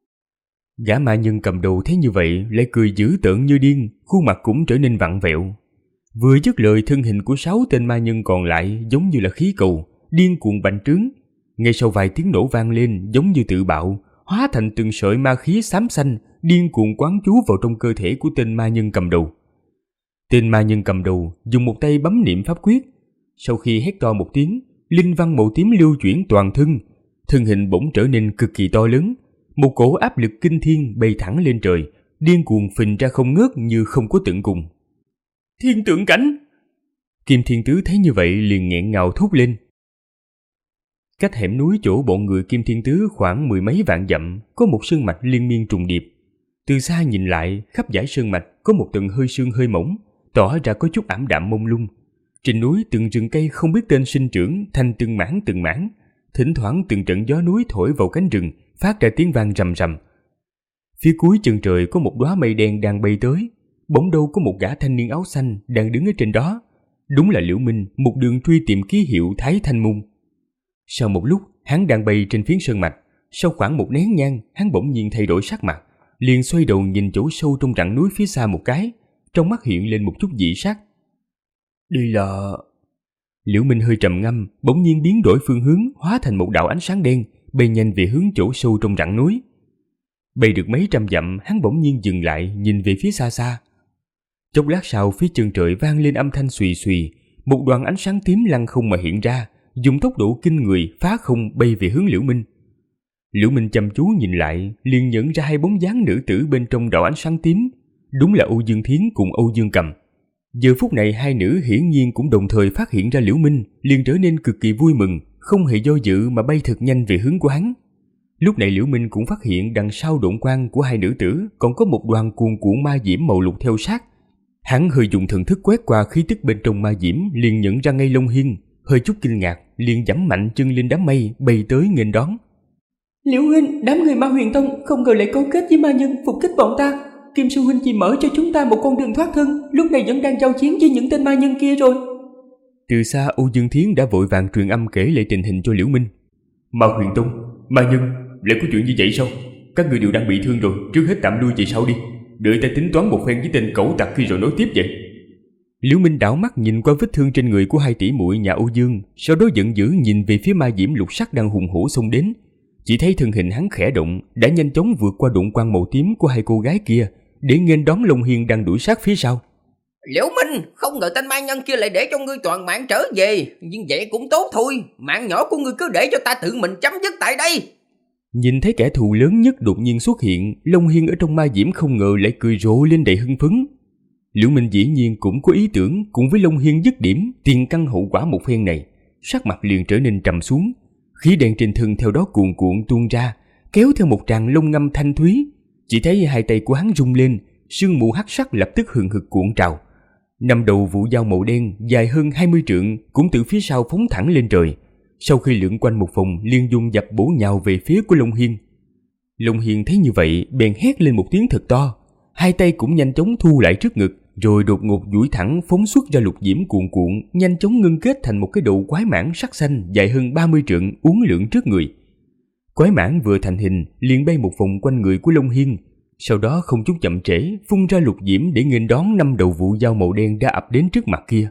Gã ma nhân cầm đầu thấy như vậy lại cười dữ tợn như điên, khuôn mặt cũng trở nên vặn vẹo. Vừa dứt lời, thân hình của 6 tên ma nhân còn lại giống như là khí cầu, điên cuồng bành trướng. Ngay sau vài tiếng nổ vang lên giống như tự bạo, hóa thành từng sợi ma khí xám xanh, điên cuồng quán trú vào trong cơ thể của tên ma nhân cầm đầu. Tên ma nhân cầm đầu dùng một tay bấm niệm pháp quyết. Sau khi hét to một tiếng, linh văn màu tím lưu chuyển toàn thân, thân hình bỗng trở nên cực kỳ to lớn. Một cổ áp lực kinh thiên bay thẳng lên trời, điên cuồng phình ra không ngớt như không có tận cùng. Thiên tượng cảnh! Kim Thiên Tứ thấy như vậy liền nghẹn ngào thốt lên. Cách hẻm núi chỗ bọn người Kim Thiên Tứ khoảng 10 mấy vạn dặm có một sơn mạch liên miên trùng điệp. Từ xa nhìn lại, khắp dải sơn mạch có một tầng hơi sương hơi mỏng, tỏ ra có chút ảm đạm mông lung. Trên núi từng rừng cây không biết tên sinh trưởng thành từng mảng, thỉnh thoảng từng trận gió núi thổi vào cánh rừng, phát ra tiếng vang rầm rầm. Phía cuối chân trời có một đóa mây đen đang bay tới, bỗng đâu có một gã thanh niên áo xanh đang đứng ở trên đó. Đúng là Liễu Minh, một đường truy tìm ký hiệu Thái Thanh Môn. Sau một lúc, hắn đang bay trên phiến sơn mạch, sau khoảng một nén nhang, hắn bỗng nhiên thay đổi sắc mặt, liền xoay đầu nhìn chỗ sâu trong rặng núi phía xa một cái, trong mắt hiện lên một chút dị sắc. Đây là... Liễu Minh hơi trầm ngâm, bỗng nhiên biến đổi phương hướng, hóa thành một đạo ánh sáng đen, bay nhanh về hướng chỗ sâu trong rặng núi. Bay được mấy trăm dặm, hắn bỗng nhiên dừng lại, nhìn về phía xa xa. Chốc lát sau, phía chân trời vang lên âm thanh xùy xùy, một đoàn ánh sáng tím lăng không mà hiện ra, dùng tốc độ kinh người phá không bay về hướng Liễu Minh. Liễu Minh chăm chú nhìn lại, liền nhận ra 2 bóng dáng nữ tử bên trong đạo ánh sáng tím, đúng là Âu Dương Thiến cùng Âu Dương Cầm. Giờ phút này 2 nữ hiển nhiên cũng đồng thời phát hiện ra Liễu Minh, liền trở nên cực kỳ vui mừng, không hề do dự mà bay thật nhanh về hướng của hắn. Lúc này Liễu Minh cũng phát hiện đằng sau độn quang của 2 nữ tử còn có một đoàn cuồn cuộn ma diễm màu lục theo sát. Hắn hơi dùng thần thức quét qua khí tức bên trong ma diễm, liền nhận ra ngay Long Hiên, hơi chút kinh ngạc, liền giẫm mạnh chân lên đám mây bay tới nghênh đón. Liễu huynh, đám người Ma Huyền Tông không ngờ lại cấu kết với ma nhân phục kích bọn ta. Kim sư huynh chỉ mở cho chúng ta một con đường thoát thân, lúc này vẫn đang giao chiến với những tên ma nhân kia rồi. Từ xa, Âu Dương Thiến đã vội vàng truyền âm kể lại tình hình cho Liễu Minh. Ma Huyền Tông, ma nhân, lại có chuyện như vậy sao? Các người đều đang bị thương rồi, trước hết tạm lui về sau đi, đợi ta tính toán một phen với tên cẩu tặc kia rồi nói tiếp vậy. Liễu Minh đảo mắt nhìn qua vết thương trên người của 2 tỷ muội nhà Âu Dương, sau đó giận dữ nhìn về phía ma diễm lục sắc đang hùng hổ xông đến. Chỉ thấy thân hình hắn khẽ động, đã nhanh chóng vượt qua độn quang màu tím của 2 cô gái kia, để nghênh đón Long Hiên đang đuổi sát phía sau. Liễu Minh, không ngờ tên ma nhân kia lại để cho ngươi toàn mạng trở về, nhưng vậy cũng tốt thôi, mạng nhỏ của ngươi cứ để cho ta tự mình chấm dứt tại đây. Nhìn thấy kẻ thù lớn nhất đột nhiên xuất hiện, Long Hiên ở trong ma diễm không ngờ lại cười rộ lên đầy hưng phấn. Liễu Minh dĩ nhiên cũng có ý tưởng cùng với Long Hiên dứt điểm tiền căn hậu quả một phen này, sắc mặt liền trở nên trầm xuống, khí đen trên thân theo đó cuồn cuộn tuôn ra, kéo theo một tràng lông ngâm thanh thúy. Chỉ thấy 2 tay của hắn rung lên, sương mù hắc sắc lập tức hừng hực cuộn trào. 5 đầu vụ dao màu đen dài hơn 20 trượng cũng từ phía sau phóng thẳng lên trời. Sau khi lượn quanh một vòng, liền dùng dập bổ nhào về phía của Long Hiên. Long Hiên thấy như vậy, bèn hét lên một tiếng thật to, hai tay cũng nhanh chóng thu lại trước ngực, rồi đột ngột duỗi thẳng phóng xuất ra lục diễm cuồn cuộn, nhanh chóng ngưng kết thành một cái đầu quái mãng sắc xanh dài hơn 30 trượng uốn lượn trước người. Quái mãng vừa thành hình, liền bay một vòng quanh người của Long Hiên, sau đó không chút chậm trễ phun ra lục diễm để nghênh đón 5 đầu vụ dao màu đen đã ập đến trước mặt kia.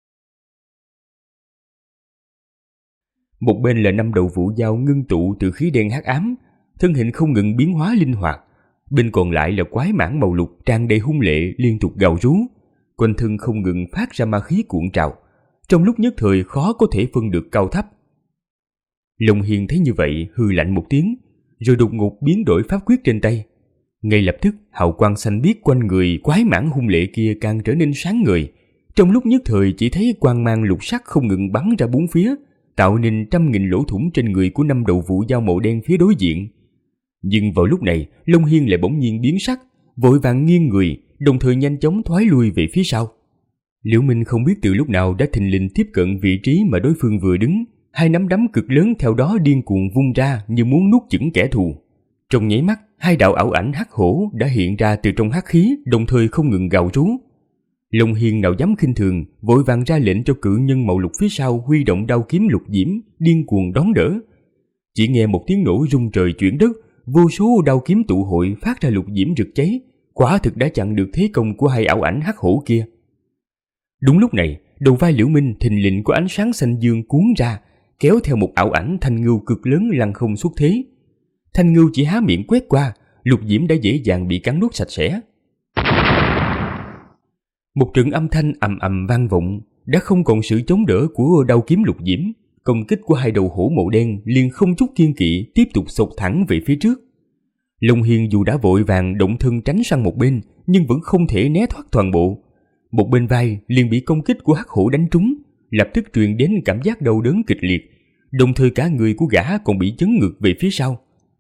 Một bên là 5 đầu vụ dao ngưng tụ từ khí đen hắc ám, thân hình không ngừng biến hóa linh hoạt. Bên còn lại là quái mãng màu lục tràn đầy hung lệ liên tục gào rú, quanh thân không ngừng phát ra ma khí cuộn trào, trong lúc nhất thời khó có thể phân được cao thấp. Long Hiên thấy như vậy hừ lạnh một tiếng, rồi đột ngột biến đổi pháp quyết trên tay. Ngay lập tức hào quang xanh biếc quanh người quái mãng hung lệ kia càng trở nên sáng ngời. Trong lúc nhất thời chỉ thấy quang mang lục sắc không ngừng bắn ra bốn phía, tạo nên 100.000 lỗ thủng trên người của 5 đầu vụ dao màu đen phía đối diện. Nhưng vào lúc này, Long Hiên lại bỗng nhiên biến sắc, vội vàng nghiêng người, đồng thời nhanh chóng thoái lui về phía sau. Liễu Minh không biết từ lúc nào đã thình lình tiếp cận vị trí mà đối phương vừa đứng, hai nắm đấm cực lớn theo đó điên cuồng vung ra như muốn nuốt chửng kẻ thù. Trong nháy mắt, hai đạo ảo ảnh hắc hổ đã hiện ra từ trong hắc khí, đồng thời không ngừng gào rú. Long Hiên nào dám khinh thường, vội vàng ra lệnh cho cự nhân màu lục phía sau huy động đao kiếm lục diễm, điên cuồng đón đỡ. Chỉ nghe một tiếng nổ rung trời chuyển đất, vô số đao kiếm tụ hội phát ra lục diễm rực cháy, quả thực đã chặn được thế công của hai ảo ảnh hắc hổ kia. Đúng lúc này, đầu vai Liễu Minh thình lình có ánh sáng xanh dương cuốn ra, kéo theo một ảo ảnh thanh ngưu cực lớn lăng không xuất thế. Thanh ngưu chỉ há miệng quét qua, lục diễm đã dễ dàng bị cắn nuốt sạch sẽ. Một trận âm thanh ầm ầm vang vọng, đã không còn sự chống đỡ của đao kiếm lục diễm. Công kích của hai đầu hổ màu đen liền không chút kiêng kỵ tiếp tục xộc thẳng về phía trước. Long Hiên dù đã vội vàng động thân tránh sang một bên, nhưng vẫn không thể né thoát toàn bộ. Một bên vai liền bị công kích của hắc hổ đánh trúng, lập tức truyền đến cảm giác đau đớn kịch liệt, đồng thời cả người của gã còn bị chấn ngược về phía sau.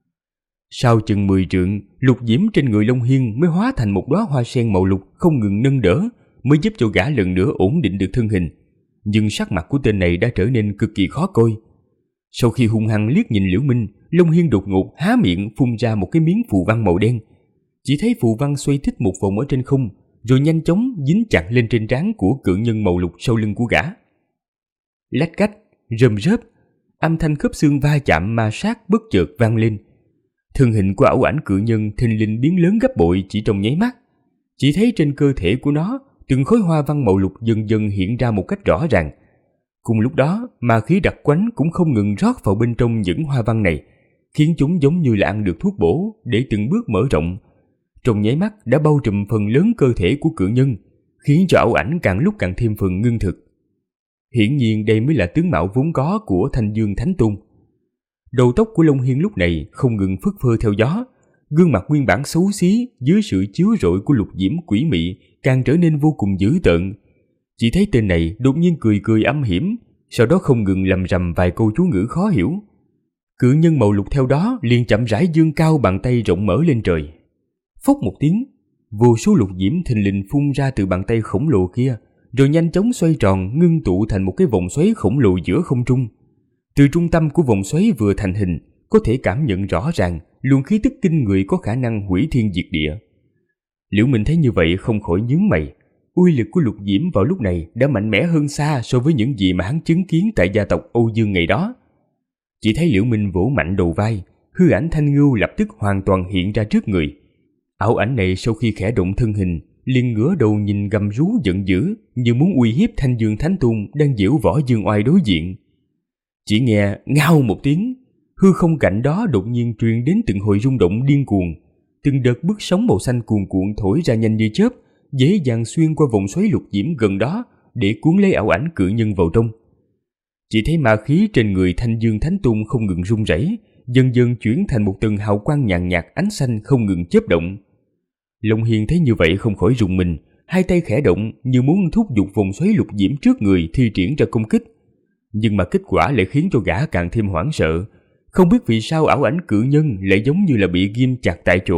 Sau chừng 10 trượng, lục diễm trên người Long Hiên mới hóa thành một đóa hoa sen màu lục không ngừng nâng đỡ, mới giúp cho gã lần nữa ổn định được thân hình. Nhưng sắc mặt của tên này đã trở nên cực kỳ khó coi. Sau khi hung hăng liếc nhìn Liễu Minh, Long Hiên đột ngột há miệng phun ra một cái miếng phù văn màu đen. Chỉ thấy phù văn xoay thích một vòng ở trên không, rồi nhanh chóng dính chặt lên trên trán của cự nhân màu lục sau lưng của gã. Lách cách, rơm rớp, âm thanh khớp xương va chạm ma sát bất chợt vang lên. Thân hình của ảo ảnh cự nhân thình lình biến lớn gấp bội chỉ trong nháy mắt. Chỉ thấy trên cơ thể của nó, từng khối hoa văn màu lục dần dần hiện ra một cách rõ ràng. Cùng lúc đó, ma khí đặc quánh cũng không ngừng rót vào bên trong những hoa văn này, khiến chúng giống như là ăn được thuốc bổ để từng bước mở rộng. Trong nháy mắt đã bao trùm phần lớn cơ thể của cự nhân, khiến cho ảo ảnh càng lúc càng thêm phần ngưng thực. Hiển nhiên đây mới là tướng mạo vốn có của Thanh Dương Thánh Tôn. Đầu tóc của Long Hiên lúc này không ngừng phất phơ theo gió, gương mặt nguyên bản xấu xí dưới sự chiếu rọi của lục diễm quỷ mị càng trở nên vô cùng dữ tợn. Chỉ thấy tên này đột nhiên cười cười âm hiểm, sau đó không ngừng lầm rầm vài câu chú ngữ khó hiểu. Cự nhân màu lục theo đó liền chậm rãi dương cao bàn tay rộng mở lên trời. Phốc một tiếng, vô số lục diễm thình lình phun ra từ bàn tay khổng lồ kia, rồi nhanh chóng xoay tròn ngưng tụ thành một cái vòng xoáy khổng lồ giữa không trung. Từ trung tâm của vòng xoáy vừa thành hình, có thể cảm nhận rõ ràng luồng khí tức kinh người có khả năng hủy thiên diệt địa. Liễu Minh thấy như vậy không khỏi nhướng mày. Uy lực của lục diễm vào lúc này đã mạnh mẽ hơn xa so với những gì mà hắn chứng kiến tại gia tộc Âu Dương ngày đó. Chỉ thấy Liễu Minh vỗ mạnh đầu vai, hư ảnh thanh ngưu lập tức hoàn toàn hiện ra trước người. Ảo ảnh này sau khi khẽ động thân hình, liền ngửa đầu nhìn gầm rú giận dữ, như muốn uy hiếp Thanh Dương Thánh Tôn đang giễu võ dương oai đối diện. Chỉ nghe ngao một tiếng, hư không cạnh đó đột nhiên truyền đến từng hồi rung động điên cuồng, từng đợt bước sóng màu xanh cuồn cuộn thổi ra nhanh như chớp, dễ dàng xuyên qua vòng xoáy lục diễm gần đó để cuốn lấy ảo ảnh cự nhân vào trong. Chỉ thấy ma khí trên người Thanh Dương Thánh Tôn không ngừng rung rẩy, dần dần chuyển thành một tầng hào quang nhàn nhạt ánh xanh không ngừng chớp động. Long Hiên thấy như vậy không khỏi rùng mình, hai tay khẽ động như muốn thúc giục vòng xoáy lục diễm trước người thi triển ra công kích. Nhưng mà kết quả lại khiến cho gã càng thêm hoảng sợ. Không biết vì sao ảo ảnh cự nhân lại giống như là bị ghim chặt tại chỗ,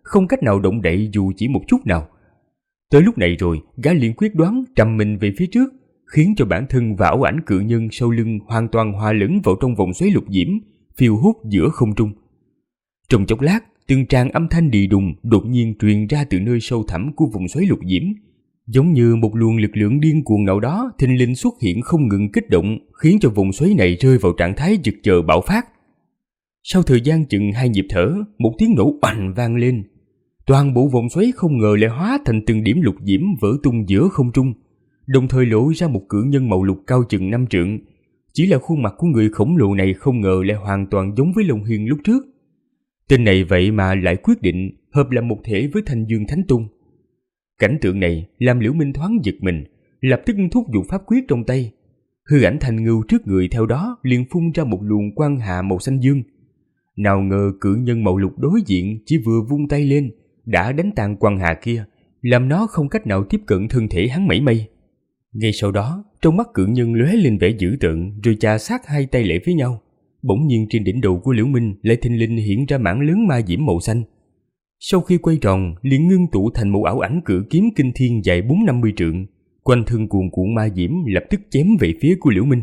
không cách nào động đậy dù chỉ một chút nào. Tới lúc này rồi, gã liền quyết đoán trầm mình về phía trước, khiến cho bản thân và ảo ảnh cự nhân sau lưng hoàn toàn hòa lẫn vào trong vòng xoáy lục diễm, phiêu hốt giữa không trung. Trong chốc lát, từng tràng âm thanh đì đùng đột nhiên truyền ra từ nơi sâu thẳm của vùng xoáy lục diễm, giống như một luồng lực lượng điên cuồng nào đó thình lình xuất hiện không ngừng kích động, khiến cho vùng xoáy này rơi vào trạng thái giật chờ bạo phát. Sau thời gian chừng 2 nhịp thở, một tiếng nổ oành vang lên. Toàn bộ vòng xoáy không ngờ lại hóa thành từng điểm lục diễm vỡ tung giữa không trung, đồng thời lộ ra một cự nhân màu lục cao chừng 5 trượng. Chỉ là khuôn mặt của người khổng lồ này không ngờ lại hoàn toàn giống với Long Hiên lúc trước. Tên này vậy mà lại quyết định hợp làm một thể với Thanh Dương Thánh Tôn. Cảnh tượng này làm Liễu Minh thoáng giật mình, lập tức thúc giục pháp quyết trong tay. Hư ảnh Thanh Ngưu trước người theo đó liền phun ra một luồng quang hà màu xanh dương. Nào ngờ cự nhân màu lục đối diện chỉ vừa vung tay lên đã đánh tan quang hà kia, làm nó không cách nào tiếp cận thân thể hắn mảy may. Ngay sau đó, trong mắt cự nhân lóe lên vẻ dữ tợn, rồi chà sát hai tay lại với nhau. Bỗng nhiên trên đỉnh đầu của Liễu Minh lại thình lình hiện ra mảng lớn ma diễm màu xanh. Sau khi quay tròn, liền ngưng tụ thành một ảo ảnh cự kiếm kinh thiên dài 4-50 trượng, quanh thân cuồn cuộn ma diễm lập tức chém về phía của Liễu Minh.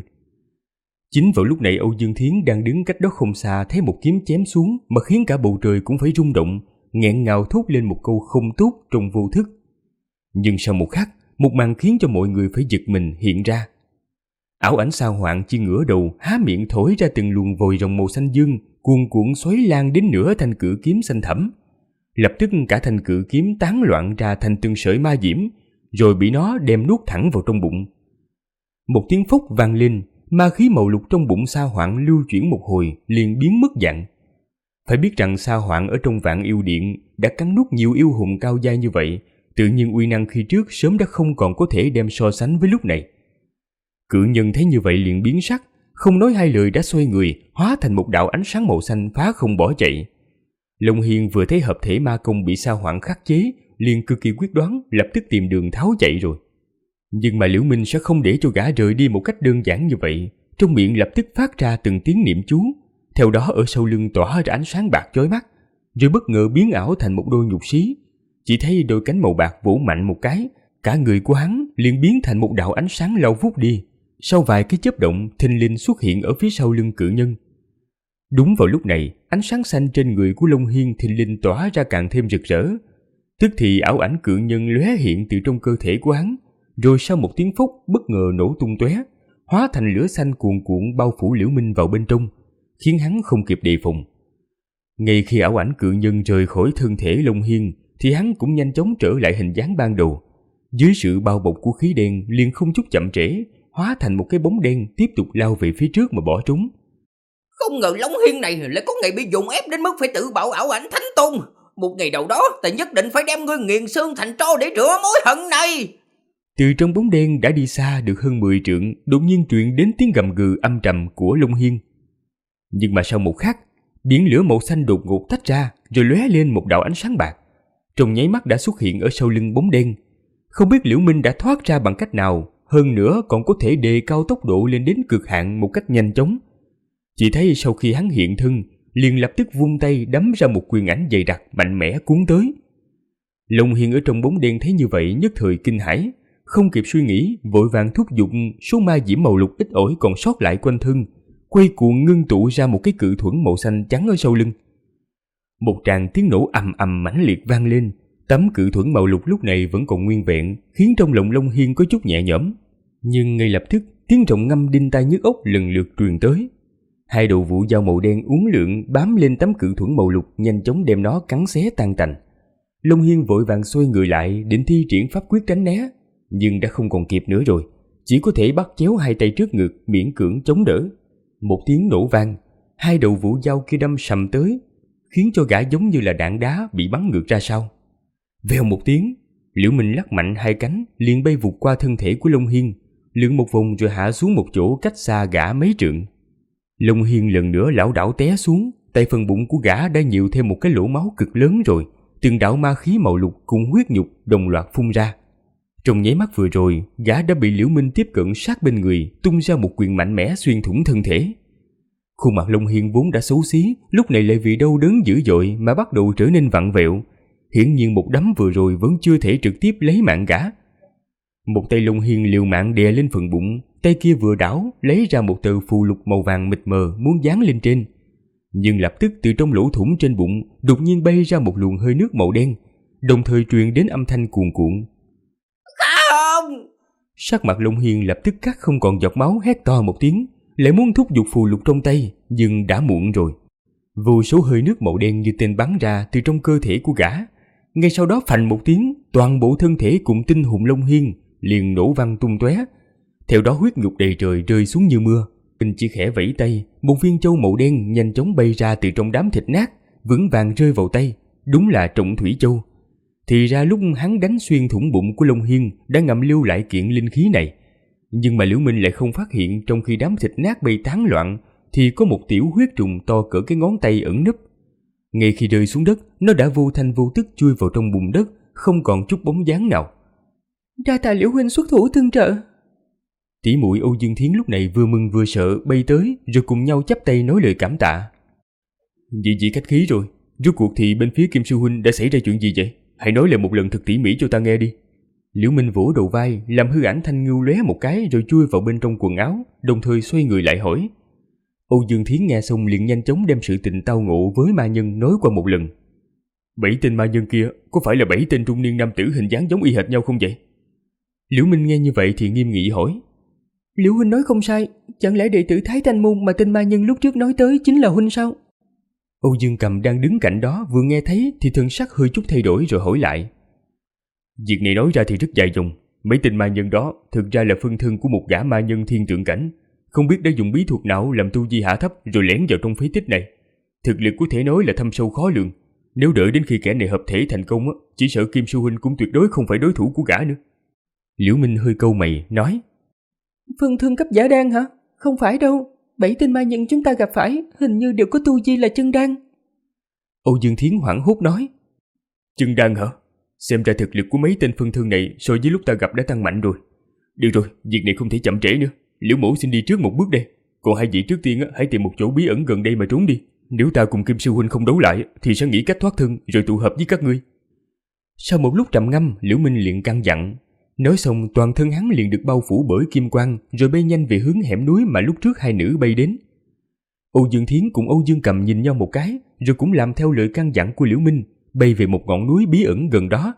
Chính vào lúc này, Âu Dương Thiến đang đứng cách đó không xa thấy một kiếm chém xuống mà khiến cả bầu trời cũng phải rung động, nghẹn ngào thốt lên một câu không tốt trong vô thức. Nhưng sau một khắc, một màn khiến cho mọi người phải giật mình hiện ra. Ảo ảnh Sa Hoạn chỉ ngửa đầu há miệng thổi ra từng luồng vòi rồng màu xanh dương, cuồn cuộn xoáy lan đến nửa thanh cự kiếm xanh thẫm. Lập tức cả thanh cự kiếm tán loạn ra thành từng sợi ma diễm, rồi bị nó đem nuốt thẳng vào trong bụng. Một tiếng phốc vang lên, ma khí màu lục trong bụng Sa Hoạn lưu chuyển một hồi liền biến mất dạng. Phải biết rằng Sa Hoạn ở trong Vạn Yêu Điện đã cắn nuốt nhiều yêu hùng cao giai như vậy, tự nhiên uy năng khi trước sớm đã không còn có thể đem so sánh với lúc này. Cự nhân thấy như vậy liền biến sắc, không nói hai lời đã xoay người, hóa thành một đạo ánh sáng màu xanh phá không bỏ chạy. Long Hiên vừa thấy hợp thể ma công bị Sa Hoạn khắc chế, liền cực kỳ quyết đoán lập tức tìm đường tháo chạy rồi. Nhưng mà Liễu Minh sẽ không để cho gã rời đi một cách đơn giản như vậy, trong miệng lập tức phát ra từng tiếng niệm chú, theo đó ở sau lưng tỏa ra ánh sáng bạc chói mắt, rồi bất ngờ biến ảo thành một đôi nhục xí. Chỉ thấy đôi cánh màu bạc vỗ mạnh một cái, cả người của hắn liền biến thành một đạo ánh sáng lao vút đi, sau vài cái chớp động thình lình xuất hiện ở phía sau lưng cự nhân. Đúng vào lúc này, ánh sáng xanh trên người của Long Hiên thình lình tỏa ra càng thêm rực rỡ. Tức thì ảo ảnh cự nhân lóe hiện từ trong cơ thể của hắn, rồi sau một tiếng phốc bất ngờ nổ tung tóe, hóa thành lửa xanh cuồn cuộn bao phủ Liễu Minh vào bên trong, khiến hắn không kịp đề phòng. Ngay khi ảo ảnh cự nhân rời khỏi thân thể Long Hiên, thì hắn cũng nhanh chóng trở lại hình dáng ban đầu. Dưới sự bao bọc của khí đen liền không chút chậm trễ, hóa thành một cái bóng đen tiếp tục lao về phía trước mà bỏ trốn. Không ngờ Long Hiên này lại có ngày bị dồn ép đến mức phải tự bạo ảo ảnh Thánh Tôn. Một ngày đầu đó ta nhất định phải đem ngươi nghiền xương thành tro để rửa mối hận này. Từ trong bóng đen đã đi xa được hơn 10 trượng, đột nhiên truyền đến tiếng gầm gừ âm trầm của Long Hiên. Nhưng mà sau một khắc, biển lửa màu xanh đột ngột tách ra, rồi lóe lên một đạo ánh sáng bạc. Trong nháy mắt đã xuất hiện ở sau lưng bóng đen. Không biết Liễu Minh đã thoát ra bằng cách nào, hơn nữa còn có thể đề cao tốc độ lên đến cực hạn một cách nhanh chóng. Chỉ thấy sau khi hắn hiện thân, liền lập tức vung tay đấm ra một quyền ảnh dày đặc mạnh mẽ cuốn tới. Long Hiên ở trong bóng đen thấy như vậy nhất thời kinh hãi, không kịp suy nghĩ, vội vàng thúc giục số ma diễm màu lục ít ỏi còn sót lại quanh thân, quay cuồng ngưng tụ ra một cái cự thuẫn màu xanh trắng ở sau lưng. Một tràng tiếng nổ ầm ầm mãnh liệt vang lên, tấm cự thuẫn màu lục lúc này vẫn còn nguyên vẹn, khiến trong lòng Long Hiên có chút nhẹ nhõm. Nhưng ngay lập tức, tiếng rồng ngâm đinh tai nhức óc lần lượt truyền tới. Hai đầu vũ dao màu đen uốn lượn bám lên tấm cự thuẫn màu lục, nhanh chóng đem nó cắn xé tan tành. Long Hiên vội vàng xoay người lại định thi triển pháp quyết tránh né, nhưng đã không còn kịp nữa rồi, chỉ có thể bắt chéo hai tay trước ngực miễn cưỡng chống đỡ. Một tiếng nổ vang, hai đầu vũ dao kia đâm sầm tới, khiến cho gã giống như là đạn đá bị bắn ngược ra sau. Vèo một tiếng, Liễu Minh lắc mạnh hai cánh, liền bay vụt qua thân thể của Long Hiên, lượn một vòng rồi hạ xuống một chỗ cách xa gã mấy trượng. Long Hiên lần nữa lảo đảo té xuống, tay phần bụng của gã đã nhiều thêm một cái lỗ máu cực lớn rồi, từng đạo ma khí màu lục cùng huyết nhục đồng loạt phun ra. Trong nháy mắt vừa rồi, gã đã bị Liễu Minh tiếp cận sát bên người, tung ra một quyền mạnh mẽ xuyên thủng thân thể. Khuôn mặt Long Hiên vốn đã xấu xí, lúc này lại vì đau đớn dữ dội mà bắt đầu trở nên vặn vẹo. hiển nhiên một đấm vừa rồi vẫn chưa thể trực tiếp lấy mạng gã. Một tay Long Hiên liều mạng đè lên phần bụng, tay kia vừa đảo lấy ra một tờ phù lục màu vàng mịt mờ muốn dán lên trên. Nhưng lập tức từ trong lỗ thủng trên bụng đột nhiên bay ra một luồng hơi nước màu đen, đồng thời truyền đến âm thanh cuồn cuộn. Không! Sắc mặt Long Hiên lập tức cắt không còn giọt máu, hét to một tiếng, lại muốn thúc giục phù lục trong tay, nhưng đã muộn rồi. Vô số hơi nước màu đen như tên bắn ra từ trong cơ thể của gã. Ngay sau đó phành một tiếng, toàn bộ thân thể cùng tinh hồn Long Hiên liền nổ văng tung tóe. Theo đó huyết nhục đầy trời rơi xuống như mưa. Mình chỉ khẽ vẫy tay, một viên châu màu đen nhanh chóng bay ra từ trong đám thịt nát, vững vàng rơi vào tay. Đúng là Trọng Thủy Châu. Thì ra lúc hắn đánh xuyên thủng bụng của Long Hiên đã ngầm lưu lại kiện linh khí này. Nhưng mà Liễu Minh lại không phát hiện trong khi đám thịt nát bay tán loạn thì có một tiểu huyết trùng to cỡ cái ngón tay ẩn nấp. Ngay khi rơi xuống đất, nó đã vô thanh vô tức chui vào trong bùn đất, không còn chút bóng dáng nào. Đa tạ Liễu huynh xuất thủ tương trợ. Tỷ muội Âu Dương Thiến lúc này vừa mừng vừa sợ bay tới, rồi cùng nhau chắp tay nói lời cảm tạ. Dị khách khí rồi, rốt cuộc thì bên phía Kim sư huynh đã xảy ra chuyện gì vậy? Hãy nói lại một lần thật tỉ mỉ cho ta nghe đi. Liễu Minh vỗ đầu vai, làm hư ảnh thanh ngưu lóe một cái rồi chui vào bên trong quần áo, đồng thời xoay người lại hỏi. Âu Dương Thiến nghe xong liền nhanh chóng đem sự tình tao ngộ với ma nhân nói qua một lần. 7 tên ma nhân kia có phải là 7 tên trung niên nam tử hình dáng giống y hệt nhau không vậy? Liễu Minh nghe như vậy thì nghiêm nghị hỏi. Liễu huynh nói không sai, chẳng lẽ đệ tử Thái Thanh môn mà tên ma nhân lúc trước nói tới chính là huynh sao? Âu Dương Cầm đang đứng cạnh đó vừa nghe thấy thì thần sắc hơi chút thay đổi rồi hỏi lại. Việc này nói ra thì rất dài dòng. Mấy tên ma nhân đó thực ra là phân thân của một gã ma nhân thiên tượng cảnh, không biết đã dùng bí thuật nào làm tu vi hạ thấp rồi lẻn vào trong phế tích này. Thực lực có thể nói là thâm sâu khó lường. Nếu đợi đến khi kẻ này hợp thể thành công, chỉ sợ Kim sư huynh cũng tuyệt đối không phải đối thủ của gã nữa. Liễu Minh hơi cau mày nói. Phân thân cấp giả đan hả? Không phải đâu. 7 tên ma nhân chúng ta gặp phải hình như đều có tu vi là chân đan. Âu Dương Thiến hoảng hốt nói. Chân đan hả? Xem ra thực lực của mấy tên phân thân này so với lúc ta gặp đã tăng mạnh rồi. Được rồi, việc này không thể chậm trễ nữa. Liễu mẫu xin đi trước một bước đây. Còn hai vị trước tiên hãy tìm một chỗ bí ẩn gần đây mà trốn đi. Nếu ta cùng Kim sư huynh không đấu lại thì sẽ nghĩ cách thoát thân rồi tụ hợp với các ngươi. Sau một lúc trầm ngâm, Liễu Minh liền căn dặn. Nói xong toàn thân hắn liền được bao phủ bởi kim quang rồi bay nhanh về hướng hẻm núi mà lúc trước hai nữ bay đến. Âu Dương Thiến cùng Âu Dương Cầm nhìn nhau một cái rồi cũng làm theo lời căn dặn của Liễu Minh, bay về một ngọn núi bí ẩn gần đó.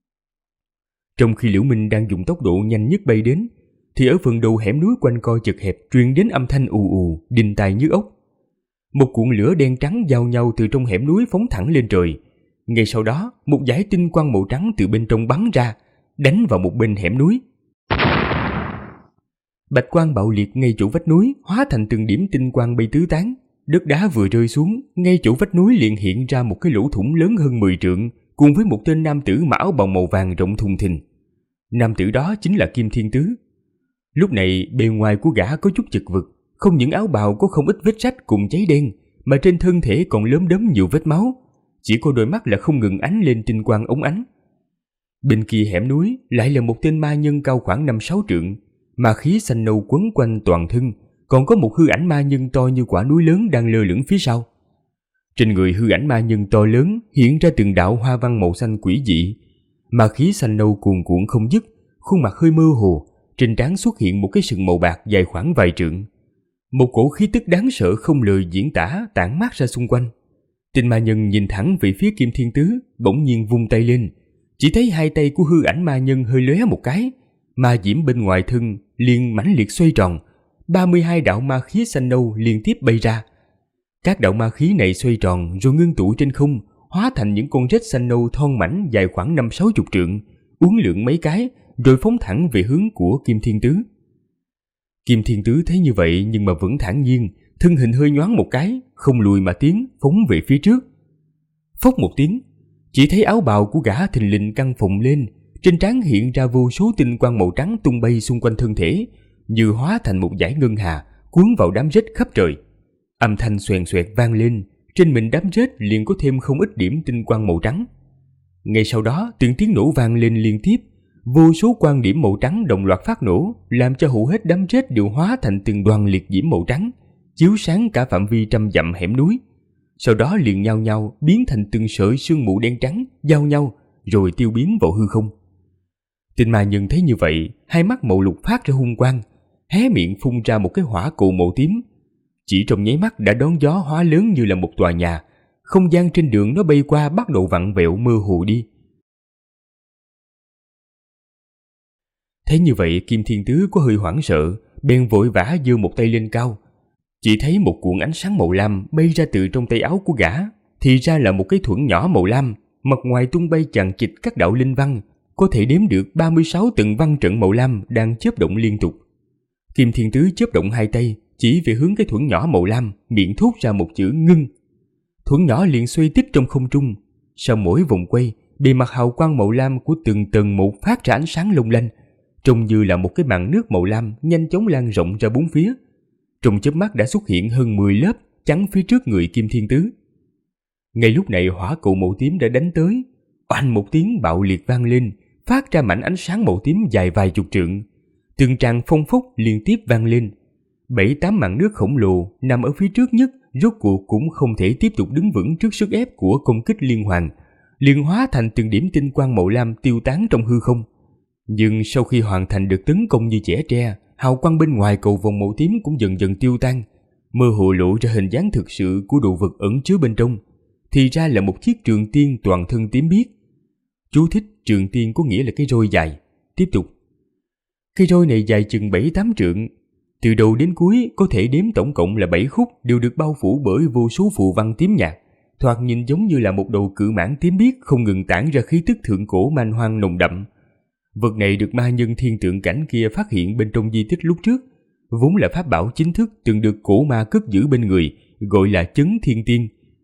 Trong khi Liễu Minh đang dùng tốc độ nhanh nhất bay đến thì ở phần đầu hẻm núi quanh co chật hẹp truyền đến âm thanh ù ù, đinh tai nhức óc. Một cuộn lửa đen trắng giao nhau từ trong hẻm núi phóng thẳng lên trời. Ngay sau đó, một dải tinh quang màu trắng từ bên trong bắn ra, đánh vào một bên hẻm núi. Bạch quang bạo liệt ngay chỗ vách núi, hóa thành từng điểm tinh quang bay tứ tán. Đất đá vừa rơi xuống, ngay chỗ vách núi liền hiện ra một cái lỗ thủng lớn hơn 10 trượng, cùng với một tên nam tử mặc áo bào màu vàng rộng thùng thình. Nam tử đó chính là Kim Thiên Tứ. Lúc này bề ngoài của gã có chút chật vật, không những áo bào có không ít vết rách cùng cháy đen, mà trên thân thể còn lốm đốm nhiều vết máu, chỉ có đôi mắt là không ngừng ánh lên tinh quang óng ánh. Bên kia hẻm núi lại là một tên ma nhân cao khoảng 5-6 trượng, ma khí xanh nâu quấn quanh toàn thân, còn có một hư ảnh ma nhân to như quả núi lớn đang lơ lửng phía sau. Trên người hư ảnh ma nhân to lớn hiện ra từng đạo hoa văn màu xanh quỷ dị, ma khí xanh nâu cuồn cuộn không dứt, khuôn mặt hơi mơ hồ, trên trán xuất hiện một cái sừng màu bạc dài khoảng vài trượng. Một cổ khí tức đáng sợ không lời diễn tả tản mát ra xung quanh. Tên ma nhân nhìn thẳng về phía Kim Thiên Tứ, bỗng nhiên vung tay lên, chỉ thấy hai tay của hư ảnh ma nhân hơi lóe một cái, ma diễm bên ngoài thân liền mãnh liệt xoay tròn, 32 đạo ma khí xanh nâu liên tiếp bay ra. Các đạo ma khí này xoay tròn rồi ngưng tụ trên không, hóa thành những con rết xanh nâu thon mảnh dài khoảng 50-60 trượng, uốn lượn mấy cái rồi phóng thẳng về hướng của Kim Thiên Tứ. Kim Thiên Tứ thấy như vậy nhưng mà vẫn thản nhiên, thân hình hơi nhoáng một cái, không lùi mà tiến, phóng về phía trước. Phốc một tiếng, chỉ thấy áo bào của gã thình lình căng phồng lên, trên trán hiện ra vô số tinh quang màu trắng tung bay xung quanh thân thể, như hóa thành một dải ngân hà cuốn vào đám rết khắp trời. Âm thanh xoèn xoẹt vang lên, trên mình đám rết liền có thêm không ít điểm tinh quang màu trắng. Ngay sau đó, từng tiếng nổ vang lên liên tiếp, vô số quang điểm màu trắng đồng loạt phát nổ, làm cho hầu hết đám rết đều hóa thành từng đoàn liệt diễm màu trắng, chiếu sáng cả phạm vi trăm dặm hẻm núi. sau đó liền nhao nhao biến thành từng sợi sương mù đen trắng giao nhau rồi tiêu biến vào hư không. Tên ma nhân thấy như vậy, hai mắt màu lục phát ra hung quang, hé miệng phun ra một cái hỏa cầu màu tím. Chỉ trong nháy mắt đã đón gió hóa lớn như là một tòa nhà, không gian trên đường nó bay qua bắt đầu vặn vẹo mơ hồ đi. Thấy như vậy, Kim Thiên Tứ có hơi hoảng sợ, bèn vội vã giơ một tay lên cao. Chỉ thấy một cuộn ánh sáng màu lam bay ra từ trong tay áo của gã, thì ra là một cái thuẫn nhỏ màu lam, mặt ngoài tung bay chằng chịt các đạo linh văn, có thể đếm được 36 tầng văn trận màu lam đang chớp động liên tục. Kim Thiên Tứ chớp động hai tay, chỉ về hướng cái thuẫn nhỏ màu lam, miệng thốt ra một chữ ngưng. Thuẫn nhỏ liền xoay tít trong không trung. Sau mỗi vòng quay, bề mặt hào quang màu lam của từng tầng một phát ra ánh sáng long lanh, trông như là một cái màn nước màu lam nhanh chóng lan rộng ra bốn phía. Trong chớp mắt đã xuất hiện hơn 10 lớp chắn phía trước người Kim Thiên Tứ. Ngay lúc này hỏa cầu màu tím đã đánh tới, oanh một tiếng bạo liệt vang lên, phát ra mảnh ánh sáng màu tím dài vài chục trượng. Từng tràng phong phốc liên tiếp vang lên. 7-8 màn nước khổng lồ nằm ở phía trước nhất rốt cuộc cũng không thể tiếp tục đứng vững trước sức ép của công kích liên hoàn, liền hóa thành từng điểm tinh quang màu lam tiêu tán trong hư không. Nhưng sau khi hoàn thành được tấn công như chẻ tre, hào quang bên ngoài cầu vòng màu tím cũng dần dần tiêu tan, mơ hồ lộ ra hình dáng thực sự của đồ vật ẩn chứa bên trong. Thì ra là một chiếc trường tiên toàn thân tím biếc. Chú thích: trường tiên có nghĩa là cái roi dài. Tiếp tục. Cây roi này dài chừng 7-8 trượng, từ đầu đến cuối có thể đếm tổng cộng là 7 khúc, đều được bao phủ bởi vô số phù văn tím nhạt, thoạt nhìn giống như là một đầu cự mãng tím biếc không ngừng tản ra khí tức thượng cổ man hoang nồng đậm. Vật này được ma nhân thiên tượng cảnh kia phát hiện bên trong di tích lúc trước, vốn là pháp bảo chính thức từng được cổ ma cất giữ bên người, gọi là Chấn Thiên Tiên.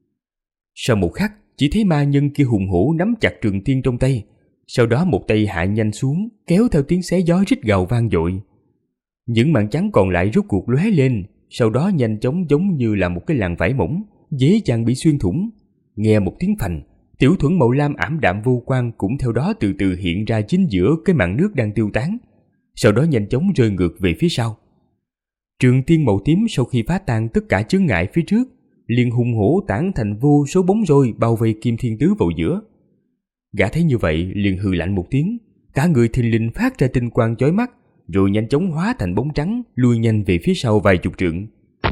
Sau một khắc, chỉ thấy ma nhân kia hùng hổ nắm chặt trường tiên trong tay, sau đó một tay hạ nhanh xuống, kéo theo tiếng xé gió rít gào vang dội. Những mảng trắng còn lại rút cuộc lóe lên, sau đó nhanh chóng giống như là một cái làn vải mỏng, dễ dàng bị xuyên thủng. Nghe một tiếng phành, tiểu thuẫn màu lam ảm đạm vô quang cũng theo đó từ từ hiện ra chính giữa cái màn nước đang tiêu tán, sau đó nhanh chóng rơi ngược về phía sau. Trường tiên màu tím sau khi phá tan tất cả chướng ngại phía trước, liền hùng hổ tản thành vô số bóng roi bao vây Kim Thiên Tứ vào giữa. Gã thấy như vậy liền hừ lạnh một tiếng, cả người thình lình phát ra tinh quang chói mắt, rồi nhanh chóng hóa thành bóng trắng, lui nhanh về phía sau vài chục trượng.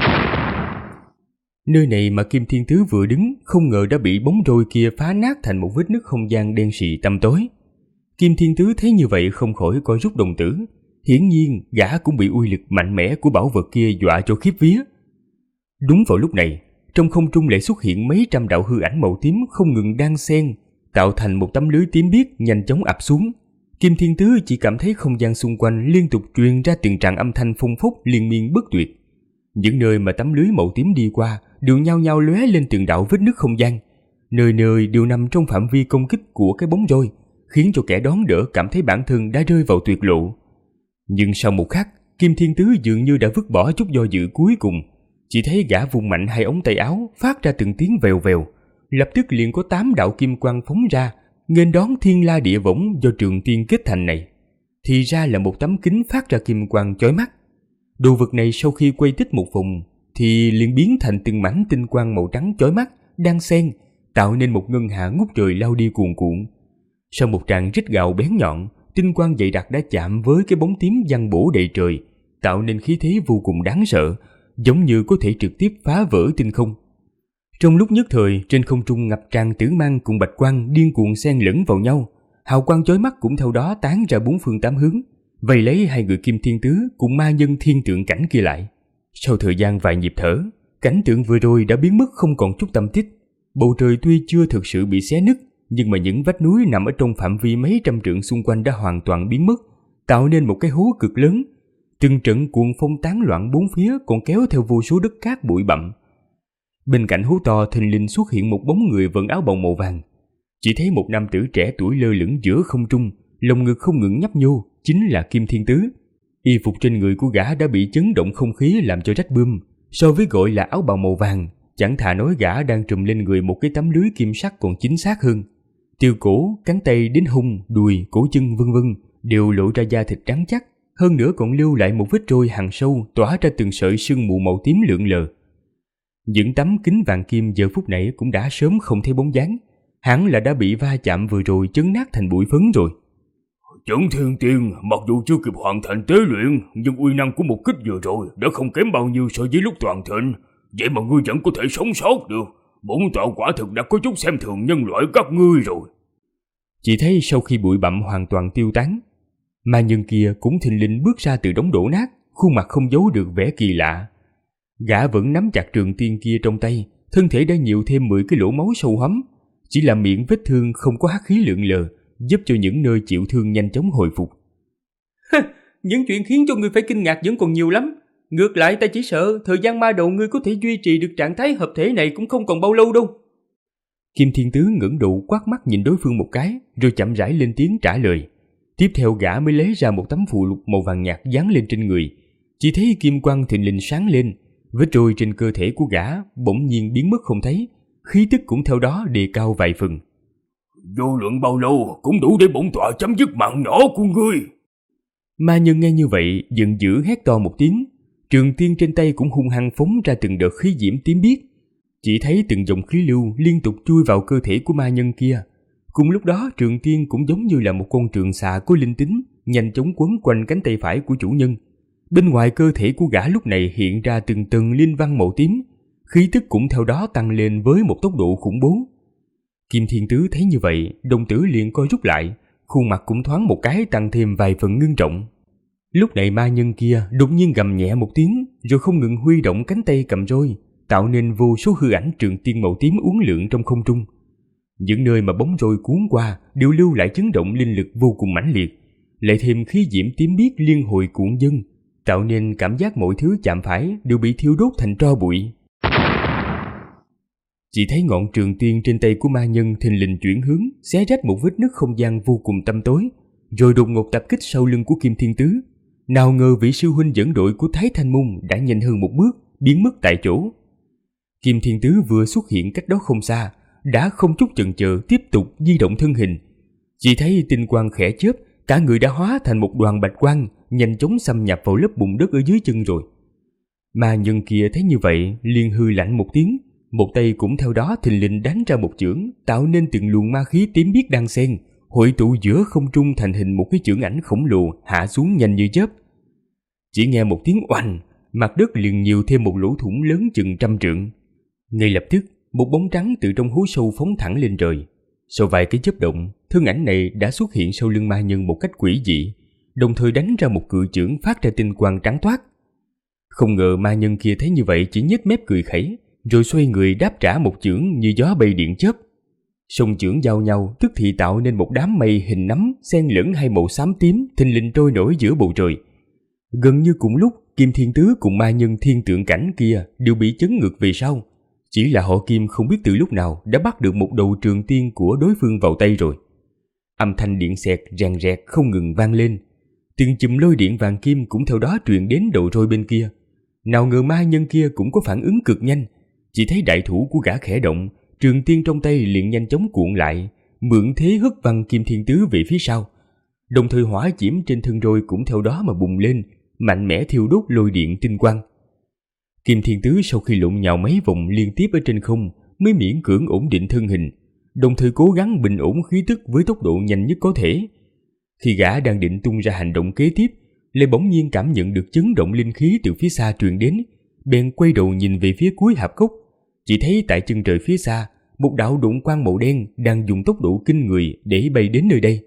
Nơi này mà Kim Thiên Tứ vừa đứng không ngờ đã bị bóng roi kia phá nát thành một vết nứt không gian đen sì tăm tối. Kim Thiên Tứ thấy như vậy không khỏi co rút đồng tử, hiển nhiên gã cũng bị uy lực mạnh mẽ của bảo vật kia dọa cho khiếp vía. Đúng vào lúc này, trong không trung lại xuất hiện mấy trăm đạo hư ảnh màu tím không ngừng đan xen, tạo thành một tấm lưới tím biếc nhanh chóng ập xuống. Kim Thiên Tứ chỉ cảm thấy không gian xung quanh liên tục truyền ra từng tràng âm thanh phong phốc liên miên bất tuyệt. Những nơi mà tấm lưới màu tím đi qua đều nhao nhao lóe lên từng đạo vết nứt không gian, nơi nơi đều nằm trong phạm vi công kích của cái bóng roi, khiến cho kẻ đón đỡ cảm thấy bản thân đã rơi vào tuyệt lộ. Nhưng sau một khắc, Kim Thiên Tứ dường như đã vứt bỏ chút do dự cuối cùng, chỉ thấy gã vung mạnh hai ống tay áo phát ra từng tiếng vèo vèo, lập tức liền có 8 đạo kim quang phóng ra, nghênh đón thiên la địa võng do trường tiên kết thành này. Thì ra là một tấm kính phát ra kim quang chói mắt. Đồ vật này sau khi quay tích một vòng thì liền biến thành từng mảnh tinh quang màu trắng chói mắt đan xen, tạo nên một ngân hà ngút trời lao đi cuồn cuộn. Sau một tràng rít gào bén nhọn, tinh quang dày đặc đã chạm với cái bóng tím giăng bổ đầy trời, tạo nên khí thế vô cùng đáng sợ, giống như có thể trực tiếp phá vỡ tinh không. Trong lúc nhất thời, trên không trung ngập tràn tử mang cùng bạch quang điên cuồng xen lẫn vào nhau, hào quang chói mắt cũng theo đó tán ra bốn phương tám hướng, vây lấy hai người Kim Thiên Tứ cùng ma nhân thiên tượng cảnh kia lại. Sau thời gian vài nhịp thở, cảnh tượng vừa rồi đã biến mất không còn chút tăm tích. Bầu trời tuy chưa thực sự bị xé nứt, nhưng mà những vách núi nằm ở trong phạm vi mấy trăm trượng xung quanh đã hoàn toàn biến mất, tạo nên một cái hố cực lớn. Từng trận cuồng phong tán loạn bốn phía còn kéo theo vô số đất cát bụi bặm. Bên cạnh hố to thình lình xuất hiện một bóng người vận áo bào màu vàng. Chỉ thấy một nam tử trẻ tuổi lơ lửng giữa không trung, lồng ngực không ngừng nhấp nhô, chính là Kim Thiên Tứ. Y phục trên người của gã đã bị chấn động không khí làm cho rách bươm, so với gọi là áo bào màu vàng, chẳng thà nói gã đang trùm lên người một cái tấm lưới kim sắc còn chính xác hơn. Từ cổ, cánh tay đến hông, đùi, cổ chân vân vân đều lộ ra da thịt trắng chắc, hơn nữa còn lưu lại một vết trôi hằn sâu tỏa ra từng sợi sương mù màu tím lượn lờ. Những tấm kính vàng kim giờ phút này cũng đã sớm không thấy bóng dáng, hẳn là đã bị va chạm vừa rồi chấn nát thành bụi phấn rồi. Chấn Thiên Tiên mặc dù chưa kịp hoàn thành tế luyện, nhưng uy năng của một kích vừa rồi đã không kém bao nhiêu so với lúc toàn thịnh. Vậy mà ngươi vẫn có thể sống sót được. Bổn tọa quả thực đã có chút xem thường nhân loại các ngươi rồi. Chỉ thấy sau khi bụi bặm hoàn toàn tiêu tán, ma nhân kia cũng thình lình bước ra từ đống đổ nát, khuôn mặt không giấu được vẻ kỳ lạ. Gã vẫn nắm chặt trường tiên kia trong tay, thân thể đã nhiều thêm 10 cái lỗ máu sâu hắm, chỉ là miệng vết thương không có hắc khí lượn lờ, giúp cho những nơi chịu thương nhanh chóng hồi phục. Những chuyện khiến cho ngươi phải kinh ngạc vẫn còn nhiều lắm. Ngược lại ta chỉ sợ thời gian ma đầu ngươi có thể duy trì được trạng thái hợp thể này cũng không còn bao lâu đâu. Kim Thiên Tứ ngẩng đầu quát mắt nhìn đối phương một cái, rồi chậm rãi lên tiếng trả lời. Tiếp theo gã mới lấy ra một tấm phù lục màu vàng nhạt dán lên trên người. Chỉ thấy kim quang thình lình sáng lên, vết trôi trên cơ thể của gã bỗng nhiên biến mất không thấy, khí tức cũng theo đó đề cao vài phần. Vô luận bao lâu cũng đủ để bổn tọa chấm dứt mạng nhỏ của ngươi. Ma nhân nghe như vậy giận dữ hét to một tiếng, trường tiên trên tay cũng hung hăng phóng ra từng đợt khí diễm tím biếc. Chỉ thấy từng dòng khí lưu liên tục chui vào cơ thể của ma nhân kia. Cùng lúc đó trường tiên cũng giống như là một con trường xà có linh tính, nhanh chóng quấn quanh cánh tay phải của chủ nhân. Bên ngoài cơ thể của gã lúc này hiện ra từng tầng linh văn màu tím, khí tức cũng theo đó tăng lên với một tốc độ khủng bố. Kim Thiên Tứ thấy như vậy, đồng tử liền co rút lại, khuôn mặt cũng thoáng một cái tăng thêm vài phần ngưng trọng. Lúc này ma nhân kia đột nhiên gầm nhẹ một tiếng, rồi không ngừng huy động cánh tay cầm roi, tạo nên vô số hư ảnh trường tiên màu tím uốn lượn trong không trung. Những nơi mà bóng roi cuốn qua đều lưu lại chấn động linh lực vô cùng mãnh liệt, lại thêm khí diễm tím biếc liên hồi cuộn dâng, tạo nên cảm giác mọi thứ chạm phải đều bị thiêu đốt thành tro bụi. Chỉ thấy ngọn trường tiên trên tay của ma nhân thình lình chuyển hướng, xé rách một vết nứt không gian vô cùng tăm tối, rồi đột ngột tập kích sau lưng của Kim Thiên Tứ. Nào ngờ vị sư huynh dẫn đội của Thái Thanh Môn đã nhanh hơn một bước, biến mất tại chỗ. Kim Thiên Tứ vừa xuất hiện cách đó không xa, đã không chút chần chờ tiếp tục di động thân hình. Chỉ thấy tinh quang khẽ chớp, cả người đã hóa thành một đoàn bạch quang, nhanh chóng xâm nhập vào lớp bùn đất ở dưới chân rồi. Ma nhân kia thấy như vậy, liền hư lạnh một tiếng, một tay cũng theo đó thình lình đánh ra một chưởng, tạo nên từng luồng ma khí tím biếc đan xen, hội tụ giữa không trung thành hình một cái chưởng ảnh khổng lồ hạ xuống nhanh như chớp. Chỉ nghe một tiếng oanh, mặt đất liền nhiều thêm một lỗ thủng lớn chừng 100 trượng. Ngay lập tức, một bóng trắng từ trong hố sâu phóng thẳng lên trời. Sau vài cái chớp động, thân ảnh này đã xuất hiện sau lưng ma nhân một cách quỷ dị, đồng thời đánh ra một cự chưởng phát ra tinh quang trắng toát. Không ngờ ma nhân kia thấy như vậy chỉ nhếch mép cười khẩy, rồi xoay người đáp trả một chưởng như gió bay điện chớp. Song chưởng giao nhau tức thì tạo nên một đám mây hình nắm xen lẫn hai màu xám tím thình lình trôi nổi giữa bầu trời. Gần như cùng lúc, Kim Thiên Tứ cùng ma nhân thiên tượng cảnh kia đều bị chấn ngược về sau. Chỉ là họ Kim không biết từ lúc nào đã bắt được một đầu trường tiên của đối phương vào tay rồi. Âm thanh điện xẹt rèn rẹt không ngừng vang lên. Từng chùm lôi điện vàng kim cũng theo đó truyền đến đầu roi bên kia. Nào ngờ ma nhân kia cũng có phản ứng cực nhanh. Chỉ thấy đại thủ của gã khẽ động, trường tiên trong tay liền nhanh chóng cuộn lại, mượn thế hất văng Kim Thiên Tứ về phía sau. Đồng thời hỏa diễm trên thân roi cũng theo đó mà bùng lên, mạnh mẽ thiêu đốt lôi điện tinh quang. Kim Thiên Tứ sau khi lộn nhào mấy vòng liên tiếp ở trên không mới miễn cưỡng ổn định thân hình, đồng thời cố gắng bình ổn khí tức với tốc độ nhanh nhất có thể. Khi gã đang định tung ra hành động kế tiếp, lại bỗng nhiên cảm nhận được chấn động linh khí từ phía xa truyền đến, bèn quay đầu nhìn về phía cuối hạp cốc. Chỉ thấy tại chân trời phía xa, một đạo đụng quang màu đen đang dùng tốc độ kinh người để bay đến nơi đây.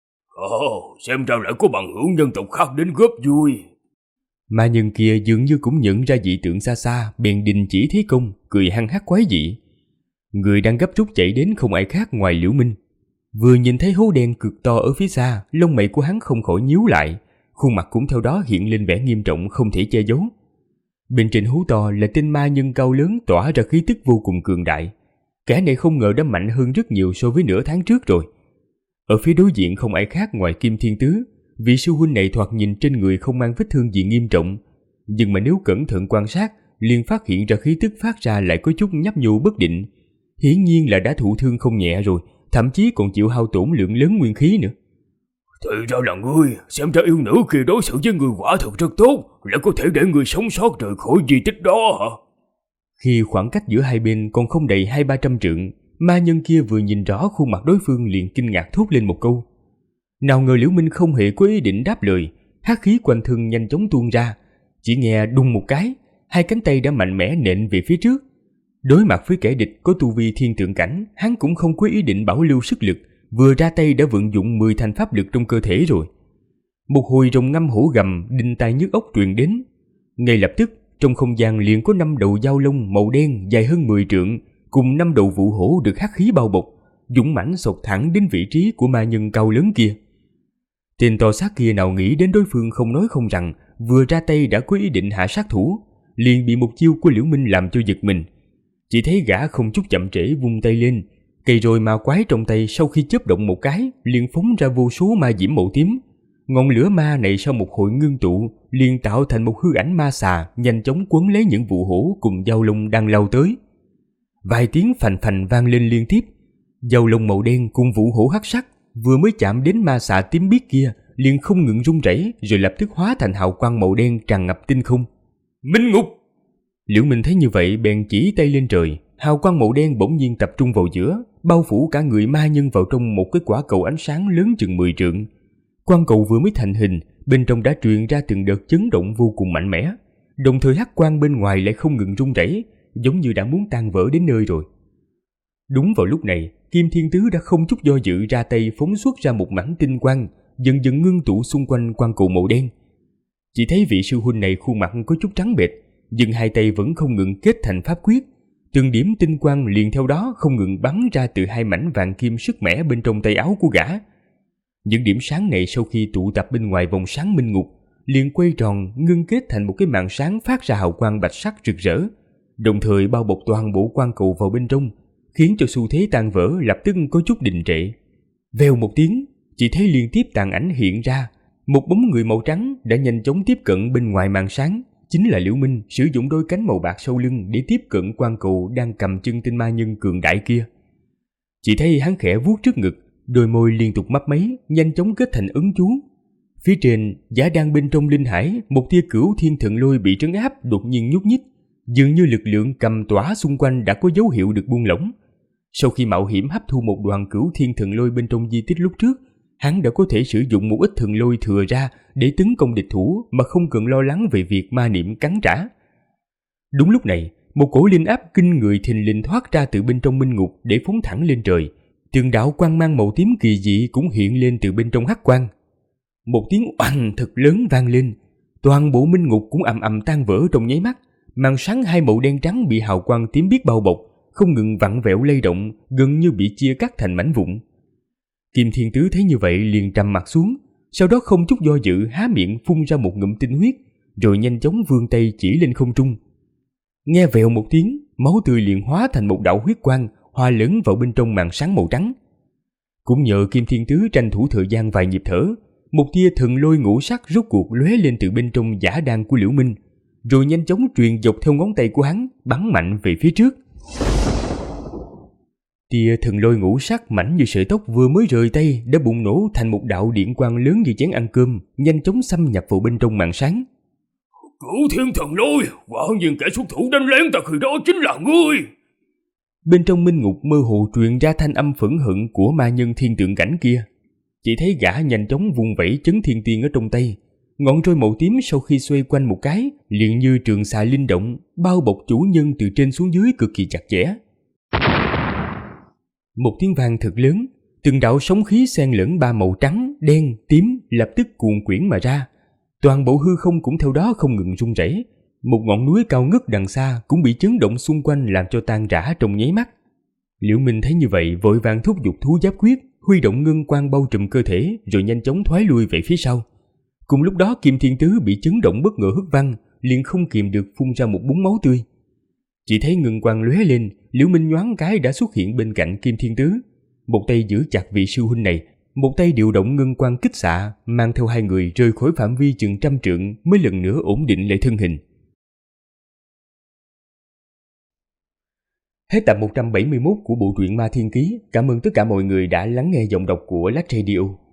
Xem ra lại có bằng hữu nhân tộc khác đến góp vui. Ma nhân kia dường như cũng nhận ra dị tượng xa xa, bèn đình chỉ thế công, cười hăng hắc quái dị. Người đang gấp rút chạy đến không ai khác ngoài Liễu Minh. Vừa nhìn thấy hố đen cực to ở phía xa, lông mày của hắn không khỏi nhíu lại, khuôn mặt cũng theo đó hiện lên vẻ nghiêm trọng không thể che giấu. Bên trên hố to là tên ma nhân cao lớn tỏa ra khí tức vô cùng cường đại. Kẻ này không ngờ đã mạnh hơn rất nhiều so với nửa tháng trước rồi. Ở phía đối diện không ai khác ngoài Kim Thiên Tứ. Vị sư huynh này thoạt nhìn trên người không mang vết thương gì nghiêm trọng, nhưng mà nếu cẩn thận quan sát, liền phát hiện ra khí tức phát ra lại có chút nhấp nhô bất định. Hiển nhiên là đã thụ thương không nhẹ rồi, thậm chí còn chịu hao tổn lượng lớn nguyên khí nữa. Thì ra là ngươi, xem ra yêu nữ kia đối xử với người quả thực rất tốt, lại có thể để người sống sót rời khỏi di tích đó hả? Khi khoảng cách giữa hai bên còn không đầy 200-300 trượng, ma nhân kia vừa nhìn rõ khuôn mặt đối phương liền kinh ngạc thốt lên một câu. Nào ngờ Liễu Minh không hề có ý định đáp lời, hắc khí quanh thân nhanh chóng tuôn ra, chỉ nghe đùng một cái, hai cánh tay đã mạnh mẽ nện về phía trước. Đối mặt với kẻ địch có tu vi thiên tượng cảnh, hắn cũng không có ý định bảo lưu sức lực, vừa ra tay đã vận dụng 10 thành pháp lực trong cơ thể rồi. Một hồi rồng ngâm hổ gầm đinh tai nhức óc truyền đến. Ngay lập tức, trong không gian liền có 5 đầu dao lông màu đen dài hơn 10 trượng, cùng 5 đầu vụ hổ được hắc khí bao bọc, dũng mãnh xộc thẳng đến vị trí của ma nhân cao lớn kia. Tên to xác kia nào nghĩ đến đối phương không nói không rằng, vừa ra tay đã có ý định hạ sát thủ, liền bị một chiêu của Liễu Minh làm cho giật mình. Chỉ thấy gã không chút chậm trễ vung tay lên, cây roi ma quái trong tay sau khi chớp động một cái liền phóng ra vô số ma diễm màu tím. Ngọn lửa ma này sau một hồi ngưng tụ liền tạo thành một hư ảnh ma xà nhanh chóng quấn lấy những vụ hổ cùng dao lông đang lao tới. Vài tiếng phành phành vang lên liên tiếp, dao lông màu đen cùng vụ hổ hắc sắc vừa mới chạm đến ma xà tím biếc kia liền không ngừng rung rẩy, rồi lập tức hóa thành hào quang màu đen tràn ngập tinh không. Minh ngục! Liễu Minh thấy như vậy bèn chỉ tay lên trời, hào quang màu đen bỗng nhiên tập trung vào giữa, bao phủ cả người ma nhân vào trong một cái quả cầu ánh sáng lớn chừng 10 trượng. Quang cầu vừa mới thành hình, bên trong đã truyền ra từng đợt chấn động vô cùng mạnh mẽ, đồng thời hắc quang bên ngoài lại không ngừng rung rẩy, giống như đã muốn tan vỡ đến nơi rồi. Đúng vào lúc này, Kim Thiên Tứ đã không chút do dự ra tay phóng xuất ra một mảnh tinh quang, dần dần ngưng tụ xung quanh quang cầu màu đen. Chỉ thấy vị sư huynh này khuôn mặt có chút trắng bệch, nhưng hai tay vẫn không ngừng kết thành pháp quyết, từng điểm tinh quang liền theo đó không ngừng bắn ra từ hai mảnh vàng kim sức mẻ bên trong tay áo của gã. Những điểm sáng này sau khi tụ tập bên ngoài vòng sáng minh ngục, liền quay tròn ngưng kết thành một cái màn sáng phát ra hào quang bạch sắc rực rỡ, đồng thời bao bọc toàn bộ quang cầu vào bên trong, khiến cho xu thế tan vỡ lập tức có chút đình trệ. Vèo một tiếng, chỉ thấy liên tiếp tàn ảnh hiện ra, một bóng người màu trắng đã nhanh chóng tiếp cận bên ngoài màn sáng, chính là Liễu Minh sử dụng đôi cánh màu bạc sau lưng để tiếp cận quang cầu đang cầm chân tinh ma nhân cường đại kia. Chỉ thấy hắn khẽ vuốt trước ngực, đôi môi liên tục mấp máy, nhanh chóng kết thành ấn chú. Phía trên, giả đang bên trong linh hải, một tia cửu thiên thần lôi bị trấn áp đột nhiên nhúc nhích, dường như lực lượng cầm tỏa xung quanh đã có dấu hiệu được buông lỏng. Sau khi mạo hiểm hấp thu một đoàn cửu thiên thần lôi bên trong di tích lúc trước, hắn đã có thể sử dụng một ít thần lôi thừa ra để tấn công địch thủ mà không cần lo lắng về việc ma niệm cắn trả. Đúng lúc này, một cổ linh áp kinh người thình lình thoát ra từ bên trong minh ngục để phóng thẳng lên trời. Từng đạo quang mang màu tím kỳ dị cũng hiện lên từ bên trong hắc quang. Một tiếng oanh thật lớn vang lên, toàn bộ minh ngục cũng ầm ầm tan vỡ trong nháy mắt. Màn sáng hai màu đen trắng bị hào quang tím biếc bao bọc, không ngừng vặn vẹo lay động, gần như bị chia cắt thành mảnh vụn. Kim Thiên Tứ thấy như vậy liền trầm mặt xuống, sau đó không chút do dự há miệng phun ra một ngụm tinh huyết, rồi nhanh chóng vươn tay chỉ lên không trung. Nghe vèo một tiếng, máu tươi liền hóa thành một đạo huyết quang, hòa lẫn vào bên trong màn sáng màu trắng. Cũng nhờ Kim Thiên Tứ tranh thủ thời gian vài nhịp thở, một tia thần lôi ngũ sắc rốt cuộc lóe lên từ bên trong giả đan của Liễu Minh, rồi nhanh chóng truyền dọc theo ngón tay của hắn, bắn mạnh về phía trước. Tia thần lôi ngũ sắc mảnh như sợi tóc vừa mới rời tay đã bùng nổ thành một đạo điện quang lớn như chén ăn cơm, nhanh chóng xâm nhập vào bên trong màn sáng. Cửu thiên thần lôi, quả nhiên kẻ xuất thủ đánh lén ta khi đó chính là ngươi. Bên trong minh ngục mơ hồ truyền ra thanh âm phẫn hận của ma nhân thiên tượng cảnh kia. Chỉ thấy gã nhanh chóng vung vẩy chấn thiên tiên ở trong tay, ngọn roi màu tím sau khi xoay quanh một cái liền như trường xà linh động, bao bọc chủ nhân từ trên xuống dưới cực kỳ chặt chẽ. Một tiếng vang thật lớn, từng đạo sóng khí xen lẫn ba màu trắng, đen, tím lập tức cuồn quyển mà ra. Toàn bộ hư không cũng theo đó không ngừng rung rẩy. Một ngọn núi cao ngất đằng xa cũng bị chấn động xung quanh làm cho tan rã trong nháy mắt. Liễu Minh thấy như vậy vội vàng thúc giục thú giáp quyết, huy động ngân quang bao trùm cơ thể rồi nhanh chóng thoái lui về phía sau. Cùng lúc đó Kim Thiên Tứ bị chấn động bất ngờ hất văng, liền không kìm được phun ra một búng máu tươi. Chỉ thấy ngân quang lóe lên, Liễu Minh nhoáng cái đã xuất hiện bên cạnh Kim Thiên Tứ, một tay giữ chặt vị sư huynh này, một tay điều động ngân quang kích xạ, mang theo hai người rời khỏi phạm vi chừng 100 trượng mới lần nữa ổn định lại thân hình. Hết tập 171 của bộ truyện Ma Thiên Ký. Cảm ơn tất cả mọi người đã lắng nghe giọng đọc của Lách Radio.